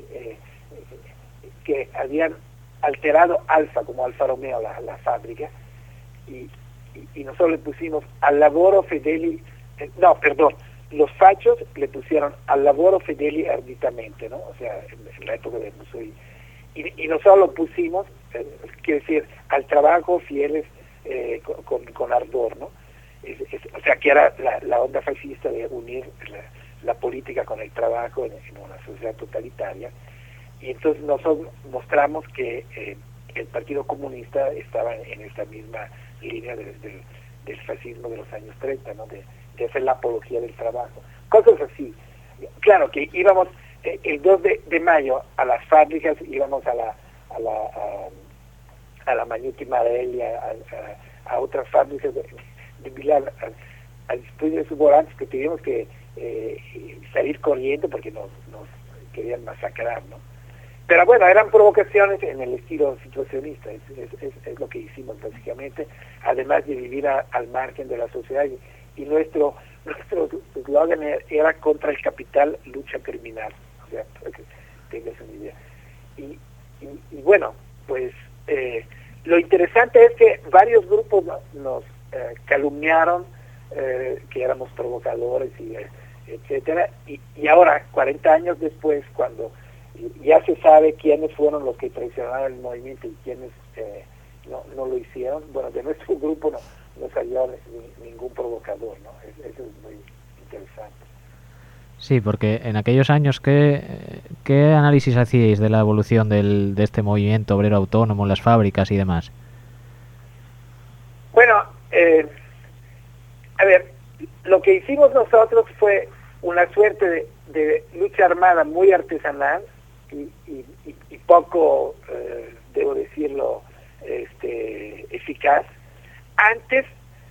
que habían alterado Alfa, como Alfa Romeo, la fábrica, y nosotros le pusimos al lavoro fedeli, los fachos le pusieron al lavoro fedeli arditamente, ¿no? O sea, en la época de Mussolini, y nosotros lo pusimos, quiere decir, al trabajo fieles, con ardor, ¿no? O sea, que era la onda fascista de unir la política con el trabajo en una sociedad totalitaria. Y entonces nosotros mostramos que el Partido Comunista estaba en esta misma línea del fascismo de los años 30, ¿no? De hacer la apología del trabajo. Cosas así. Claro que íbamos el 2 de mayo a las fábricas, íbamos a la Magnetti Marelli, a otras fábricas de Milán, a distribuir sus volantes, que teníamos que salir corriendo porque nos querían masacrar, ¿no? Pero bueno, eran provocaciones en el estilo situacionista, es lo que hicimos básicamente, además de vivir al margen de la sociedad, y nuestro eslogan era contra el capital, lucha criminal, o sea, para que tengas una idea. Y bueno, pues lo interesante es que varios grupos nos calumniaron, que éramos provocadores, etcétera, y ahora, 40 años después, cuando ya se sabe quiénes fueron los que traicionaron el movimiento y quiénes no lo hicieron, bueno, de nuestro grupo no salió ningún provocador, ¿no? Eso es muy interesante. Sí, porque en aquellos años, ¿qué análisis hacíais de la evolución de este movimiento obrero autónomo en las fábricas y demás? Bueno, a ver, lo que hicimos nosotros fue una suerte de lucha armada muy artesanal y poco, debo decirlo, eficaz, antes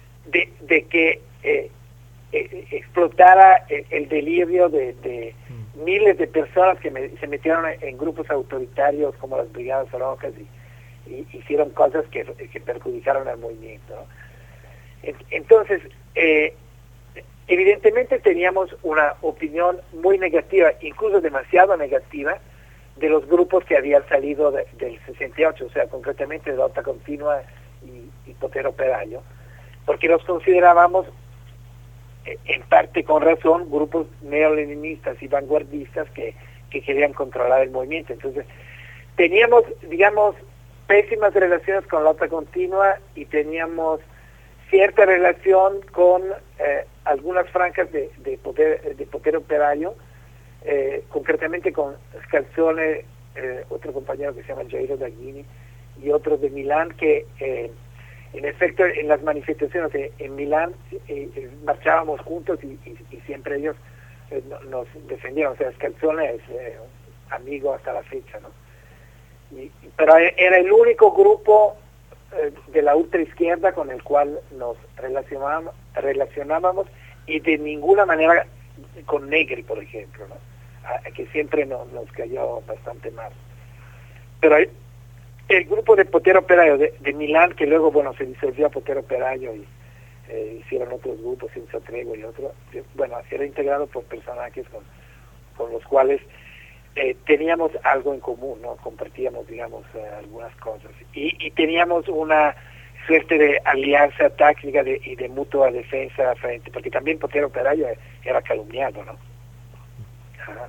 de que explotara el delirio de miles de personas que se metieron en grupos autoritarios como las Brigadas Rojas y hicieron cosas que perjudicaron al movimiento, ¿no? Entonces, evidentemente teníamos una opinión muy negativa, incluso demasiado negativa, de los grupos que habían salido del 68, o sea, concretamente de Lotta Continua y Potere Operaio, porque los considerábamos, en parte con razón, grupos neoleninistas y vanguardistas que querían controlar el movimiento. Entonces, teníamos, digamos, pésimas relaciones con Lotta Continua y teníamos cierta relación con algunas franjas de Potere Operaio, concretamente con Scalzone, otro compañero que se llama Jairo Daghini, y otro de Milán, que en efecto en las manifestaciones en Milán marchábamos juntos y siempre ellos nos defendieron. O sea, Scalzone es amigo hasta la fecha, ¿no? Pero era el único grupo de la ultraizquierda con el cual nos relacionábamos y de ninguna manera con Negri, por ejemplo, ¿no? Que siempre nos cayó bastante mal. Pero el grupo de Potere Operaio de Milán, que luego, bueno, se disolvió a Potere Operaio y hicieron otros grupos, Senza Tregua y otro, bueno, era integrado por personajes con los cuales teníamos algo en común, ¿no? Compartíamos, digamos, algunas cosas. Y teníamos una suerte de alianza táctica y de mutua defensa frente, porque también Potere Operaio era calumniado, ¿no? Ajá.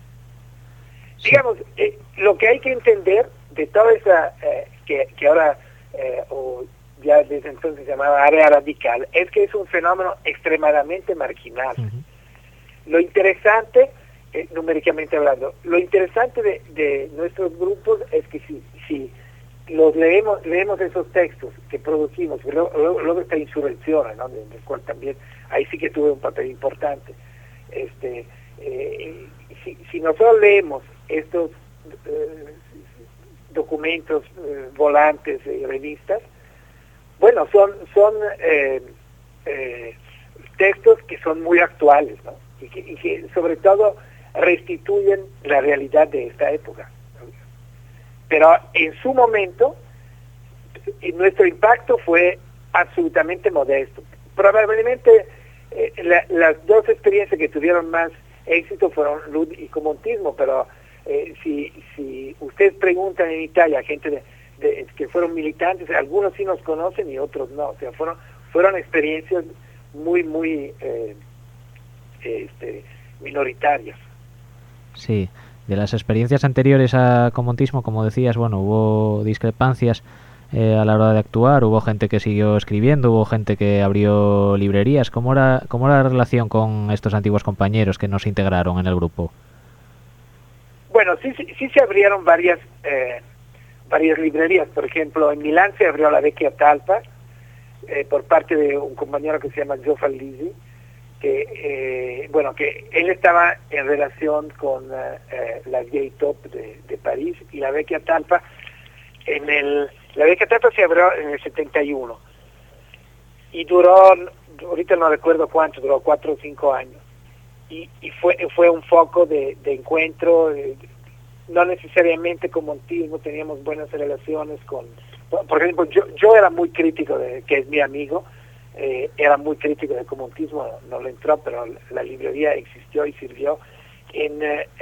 Sí. Digamos, lo que hay que entender de toda esa, que ahora, o ya desde entonces se llamaba área radical, es que es un fenómeno extremadamente marginal. Uh-huh. Lo interesante, numéricamente hablando, lo interesante de nuestros grupos es que si los leemos esos textos que producimos, luego esta insurrección, ¿no? Del cual también, ahí sí que tuve un papel importante. Si nosotros leemos estos documentos, volantes y revistas, bueno, son textos que son muy actuales, ¿no? Y que sobre todo restituyen la realidad de esta época. Pero en su momento, nuestro impacto fue absolutamente modesto. Probablemente las dos experiencias que tuvieron más éxito fueron Lud y comunismo, pero si ustedes preguntan en Italia a gente que fueron militantes, algunos sí nos conocen y otros no. O sea, fueron experiencias muy minoritarias. Sí, de las experiencias anteriores a comunismo, como decías, bueno, hubo discrepancias a la hora de actuar, hubo gente que siguió escribiendo, hubo gente que abrió librerías. ¿Cómo era la relación con estos antiguos compañeros que nos integraron en el grupo? Bueno, sí se abrieron varias librerías. Por ejemplo, en Milán se abrió la Vecchia Talpa por parte de un compañero que se llama Gio Fallisi, que él estaba en relación con la Gay Top de París, y la Vecchia Talpa la Vecchia Talpa se abrió en el 71 y duró, ahorita no recuerdo cuánto, duró 4 o 5 años, y fue un foco de encuentro, no necesariamente comunismo, teníamos buenas relaciones por ejemplo, yo era muy crítico que es mi amigo, era muy crítico del comunismo, no le entró, pero la librería existió y sirvió en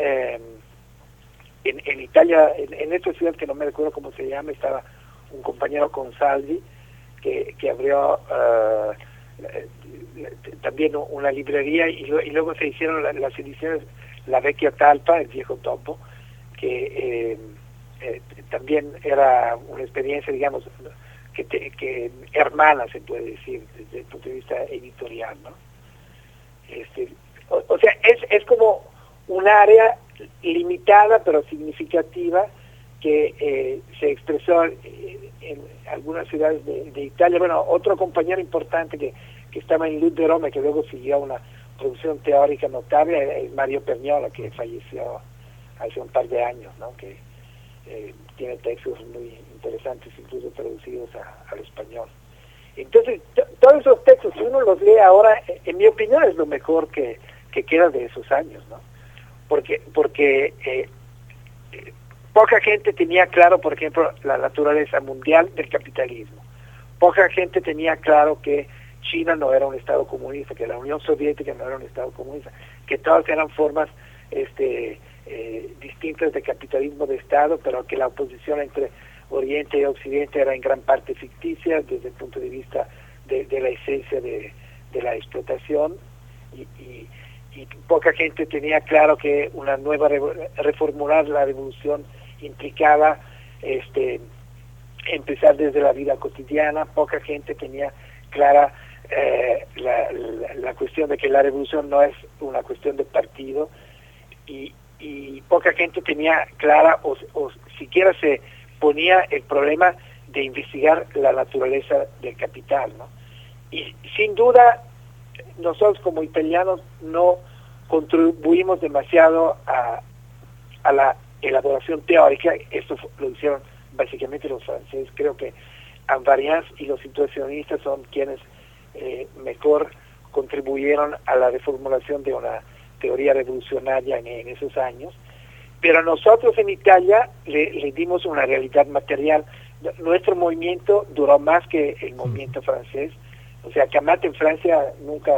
Italia, en esta ciudad que no me recuerdo cómo se llama, estaba un compañero Consalvi que abrió también una librería, y luego se hicieron las ediciones La Vecchia Talpa, el viejo topo, que también era una experiencia, digamos, que hermana, se puede decir, desde el punto de vista editorial, ¿no? O sea, es como un área limitada pero significativa que se expresó en algunas ciudades de Italia. Bueno, otro compañero importante que estaba en Lud de Roma, que luego siguió una producción teórica notable, es Mario Perniola, que falleció hace un par de años, ¿no? Que tiene textos muy interesantes, incluso traducidos al español. Entonces, todos esos textos, si uno los lee ahora, en mi opinión es lo mejor que queda de esos años, ¿no? porque poca gente tenía claro, por ejemplo, la naturaleza mundial del capitalismo. Poca gente tenía claro que China no era un Estado comunista, que la Unión Soviética no era un Estado comunista, que todas eran formas distintas de capitalismo de Estado, pero que la oposición entre Oriente y Occidente era en gran parte ficticia desde el punto de vista de la esencia de la explotación, y poca gente tenía claro que una nueva reformular la revolución implicaba empezar desde la vida cotidiana. Poca gente tenía clara la cuestión de que la revolución no es una cuestión de partido, y poca gente tenía clara o siquiera se ponía el problema de investigar la naturaleza del capital, ¿no? Y sin duda nosotros como italianos no contribuimos demasiado a la elaboración teórica. Esto lo hicieron básicamente los franceses. Creo que Amvarians y los situacionistas son quienes mejor contribuyeron a la reformulación de una teoría revolucionaria en esos años, pero nosotros en Italia le dimos una realidad material. Nuestro movimiento duró más que el movimiento francés. O sea, Camat en Francia nunca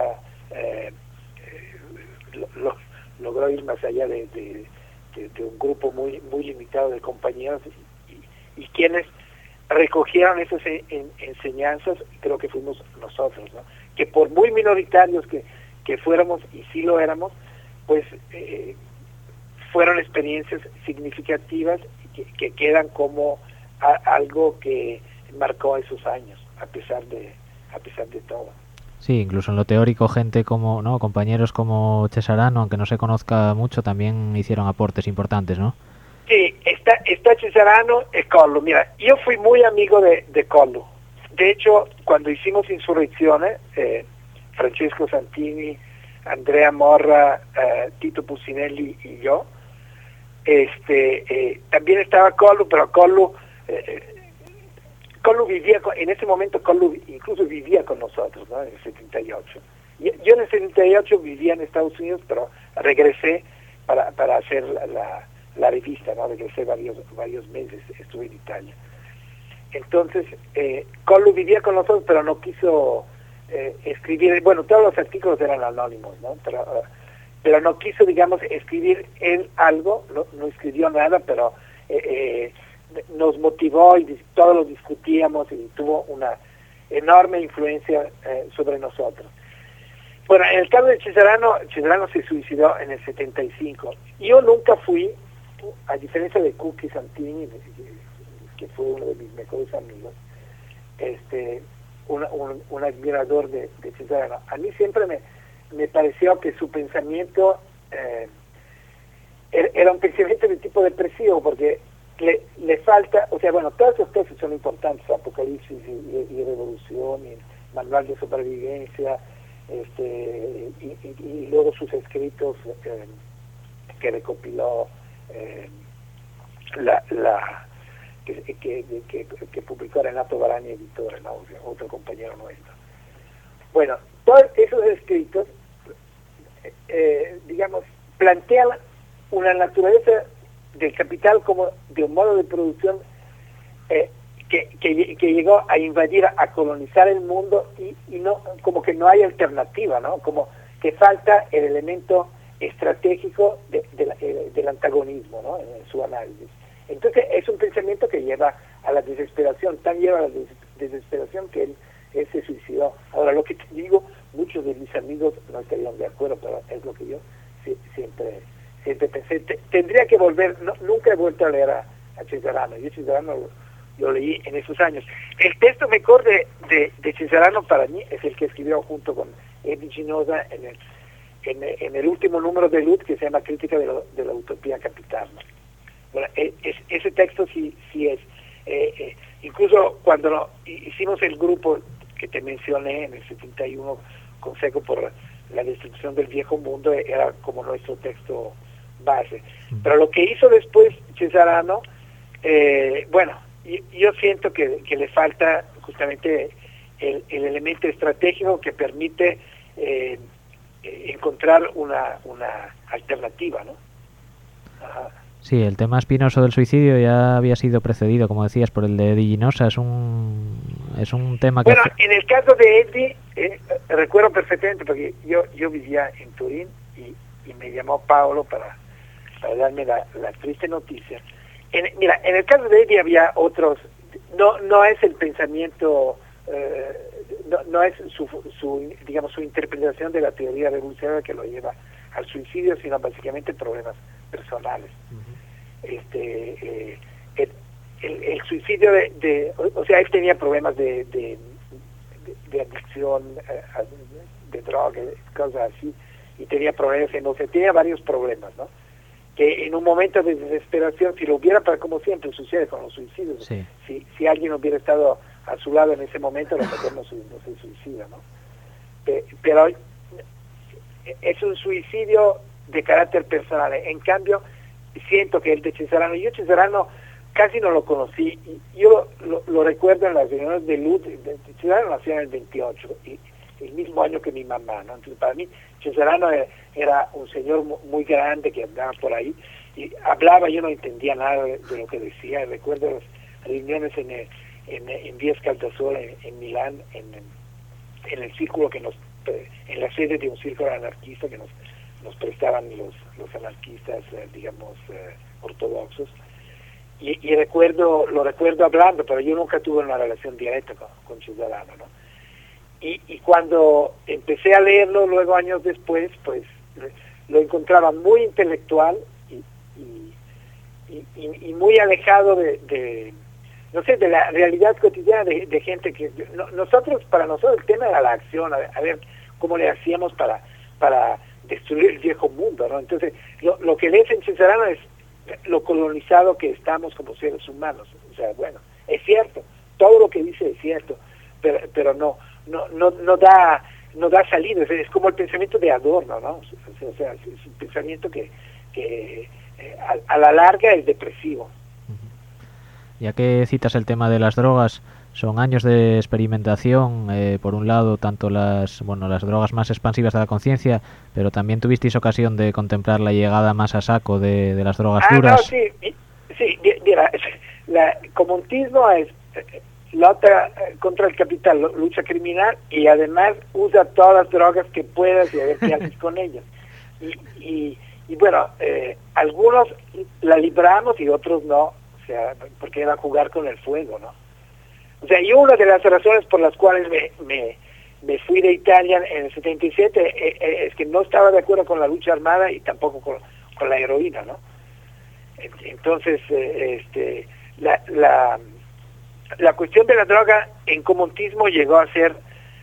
logró ir más allá de un grupo muy limitado de compañeros, y quienes recogieron esas enseñanzas creo que fuimos nosotros, ¿no? Que por muy minoritarios que fuéramos, y sí lo éramos, pues fueron experiencias significativas que quedan como algo que marcó esos años, a pesar de todo. Sí, incluso en lo teórico gente como, ¿no?, compañeros como Cesarano, aunque no se conozca mucho, también hicieron aportes importantes, ¿no? Sí, está Cesarano y Collo. Mira, yo fui muy amigo de Collo. De hecho, cuando hicimos Insurrecciones, Francesco Santini, Andrea Morra, Tito Pusinelli y yo, también estaba Collo, pero Collo vivía, en ese momento Collo incluso vivía con nosotros, ¿no? En el 78. Yo en el 78 vivía en Estados Unidos, pero regresé para hacer la revista, ¿no? Regresé varios meses, estuve en Italia. Entonces, Collo vivía con nosotros, pero no quiso escribir, bueno, todos los artículos eran anónimos, ¿no? Pero no quiso, digamos, escribir él algo, no escribió nada, pero nos motivó y todos lo discutíamos, y tuvo una enorme influencia sobre nosotros. Bueno, en el caso de Cesarano se suicidó en el 75. Yo nunca fui, a diferencia de Cucchi Santini, que fue uno de mis mejores amigos, un admirador de Cesarano. A mí siempre me pareció que su pensamiento era un pensamiento de tipo depresivo, porque le falta, o sea, bueno, todos esos textos son importantes, Apocalipsis y Revolución, y Manual de Supervivencia, y luego sus escritos que recopiló que publicó Renato Barani, editor, ¿no? Otro compañero nuestro. Bueno, todos esos escritos, digamos, plantean una naturaleza del capital como de un modo de producción que llegó a invadir, a colonizar el mundo, y no, como que no hay alternativa, ¿no? Como que falta el elemento estratégico del antagonismo, ¿no? En su análisis. Entonces es un pensamiento que lleva a la desesperación, tan lleva a la desesperación que él se suicidó. Ahora, lo que te digo, muchos de mis amigos no estarían de acuerdo, pero es lo que yo siempre pensé. Tendría que volver, nunca he vuelto a leer a Cesarano. Yo Cesarano lo leí en esos años. El texto mejor de Cesarano para mí es el que escribió junto con Eddie Ginosa en el último número de Luz, que se llama Crítica de la Utopía Capital, ¿no? Bueno, ese texto sí es. Incluso cuando hicimos el grupo que te mencioné en el 71, Consejo por la Destrucción del Viejo Mundo, era como nuestro texto base. Pero lo que hizo después Cesarano, bueno, yo siento que le falta justamente el elemento estratégico que permite encontrar una alternativa, ¿no? Ajá. Sí, el tema espinoso del suicidio ya había sido precedido, como decías, por el de Eddie Ginosa. Es un tema que... Bueno, en el caso de Eddie, recuerdo perfectamente, porque yo vivía en Turín y me llamó Paolo para darme la triste noticia. Mira, en el caso de Eddie había otros, no es el pensamiento, no es digamos, su interpretación de la teoría revolucionaria que lo lleva al suicidio, sino básicamente problemas personales. El suicidio o sea, él tenía problemas de adicción, de droga, cosas así, y tenía problemas emocionales, tenía varios problemas, ¿no? Que en un momento de desesperación, si lo hubiera, como siempre sucede con los suicidios, sí. si alguien hubiera estado a su lado en ese momento, lo mejor no se suicida, ¿no? Pero es un suicidio de carácter personal. En cambio, siento que el de Cesarano, yo Cesarano casi no lo conocí, yo lo recuerdo en las reuniones de luz. Cesarano nació en el 28, y el mismo año que mi mamá, ¿no? Entonces para mí Cesarano era un señor muy grande que andaba por ahí y hablaba, yo no entendía nada de lo que decía. Recuerdo las reuniones en Vía Scaldasola en Milán, en el círculo en la sede de un círculo anarquista que nos prestaban los anarquistas, digamos, ortodoxos, y lo recuerdo hablando, pero yo nunca tuve una relación directa con Cesarano, ¿no? Y cuando empecé a leerlo, luego años después, pues lo encontraba muy intelectual y muy alejado de no sé, de la realidad cotidiana de gente que... Para nosotros el tema era la acción, a ver cómo le hacíamos para destruir el viejo mundo, ¿no? Entonces, lo que lees en Cesarano es lo colonizado que estamos como seres humanos. O sea, bueno, es cierto, todo lo que dice es cierto, pero no da salida. Es como el pensamiento de Adorno, ¿no? O sea, es un pensamiento que a la larga es depresivo. Ya que citas el tema de las drogas, son años de experimentación, por un lado, tanto las drogas más expansivas de la conciencia, pero también tuvisteis ocasión de contemplar la llegada más a saco de las drogas duras. No, sí, mira, el comunismo es lucha contra el capital, lucha criminal, y además usa todas las drogas que puedas y a ver qué haces con ellas. Y bueno, algunos la libramos y otros no, o sea, porque era jugar con el fuego, ¿no? O sea, y una de las razones por las cuales me fui de Italia en el 77 es que no estaba de acuerdo con la lucha armada y tampoco con la heroína, ¿no? Entonces, la cuestión de la droga en comunismo llegó a ser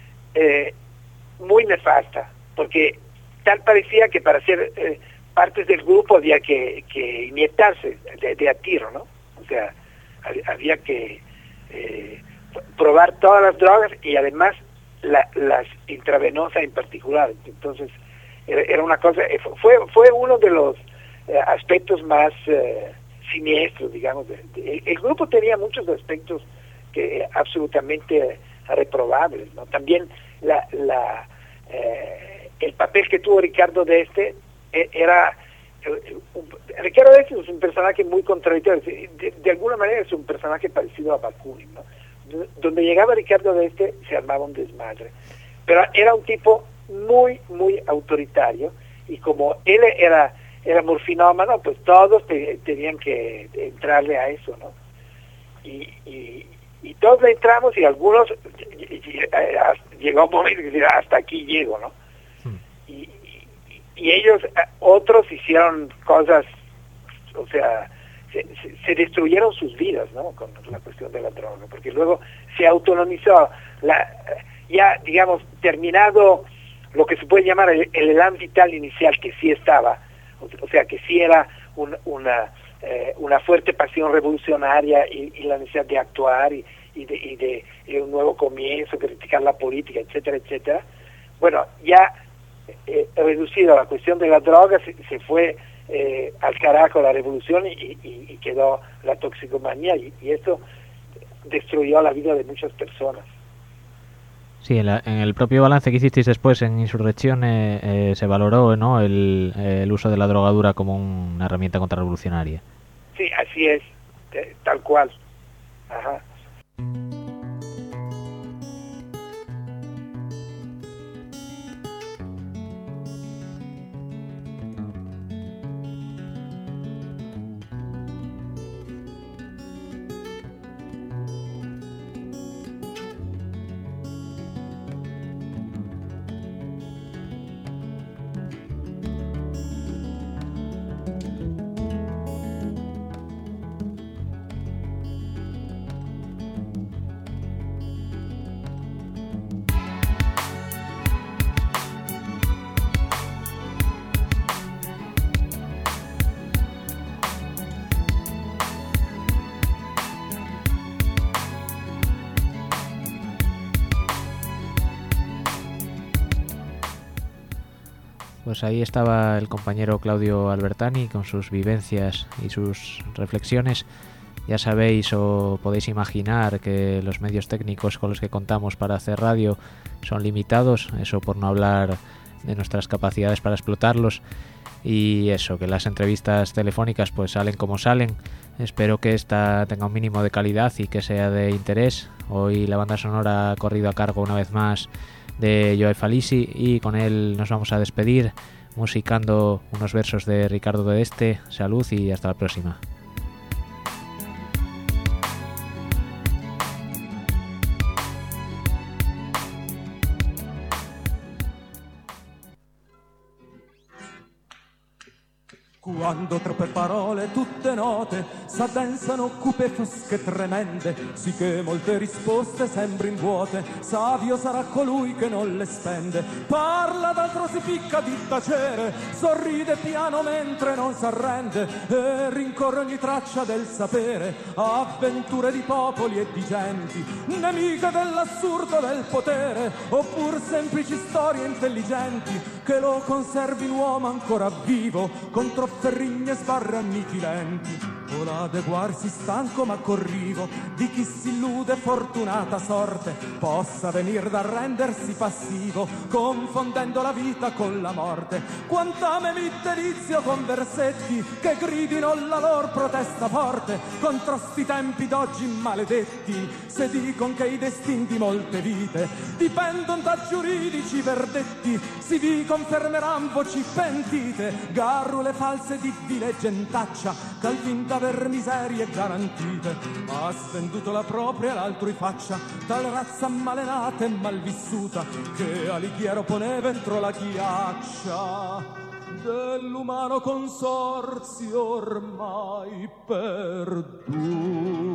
muy nefasta, porque tal parecía que para ser partes del grupo había que inyectarse de a tiro, ¿no? O sea, había que probar todas las drogas y además las intravenosas en particular. Entonces era una cosa, fue uno de los aspectos más siniestros, digamos. El grupo tenía muchos aspectos que absolutamente reprobables, ¿no? También el papel que tuvo Ricardo d'Este era... Ricardo d'Este es un personaje muy contradictorio, de alguna manera es un personaje parecido a Bakunin, ¿no? Donde llegaba Ricardo d'Este se armaba un desmadre, pero era un tipo muy, muy autoritario, y como él era morfinómano, pues todos tenían que entrarle a eso, ¿no? Y todos le entramos, y algunos llegó un momento que decían, hasta aquí llego, ¿no? Y ellos, otros hicieron cosas, o sea, se destruyeron sus vidas, ¿no? Con la cuestión de la droga, porque luego se autonomizó, ya, digamos, terminado lo que se puede llamar el elan vital inicial, que sí estaba, o sea, que sí era una fuerte pasión revolucionaria y la necesidad de actuar y de un nuevo comienzo, criticar la política, etcétera, etcétera. Bueno, ya reducido a la cuestión de la droga, se fue al carajo la revolución y quedó la toxicomanía, y esto destruyó la vida de muchas personas. Sí, en el propio balance que hicisteis después en Insurrección se valoró, ¿no?, el uso de la drogadura como una herramienta contrarrevolucionaria. Sí, así es, tal cual. Ajá. Pues ahí estaba el compañero Claudio Albertani con sus vivencias y sus reflexiones. Ya sabéis o podéis imaginar que los medios técnicos con los que contamos para hacer radio son limitados, eso por no hablar de nuestras capacidades para explotarlos, y eso, que las entrevistas telefónicas pues salen como salen. Espero que esta tenga un mínimo de calidad y que sea de interés. Hoy la banda sonora ha corrido a cargo una vez más de Joe Falisi, y con él nos vamos a despedir musicando unos versos de Ricardo de Este. Salud y hasta la próxima. Quando troppe parole tutte note s'addensano cupe fosche tremende, sicché molte risposte sembrin vuote, savio sarà colui che non le spende. Parla d'altro si ficca di tacere, sorride piano mentre non s'arrende, e rincorre ogni traccia del sapere, avventure di popoli e di genti, nemiche dell'assurdo del potere, oppur semplici storie intelligenti, che lo conservi l'uomo ancora vivo, contro ferrigne sbarre annichilenti. O l'adeguarsi stanco ma corrivo di chi si illude fortunata sorte possa venir da rendersi passivo, confondendo la vita con la morte. Quant'ame mi delizio con versetti che gridino la lor protesta forte contro sti tempi d'oggi maledetti, se dicon che i destini di molte vite dipendon da giuridici verdetti, si vi confermeran voci pentite, garrule false di vile gentaccia che al fin d'aver miserie garantite ha svenduto la propria e l'altrui faccia, tal razza malenata e malvissuta che Alighiero poneva entro la ghiaccia dell'umano consorzio ormai perduto.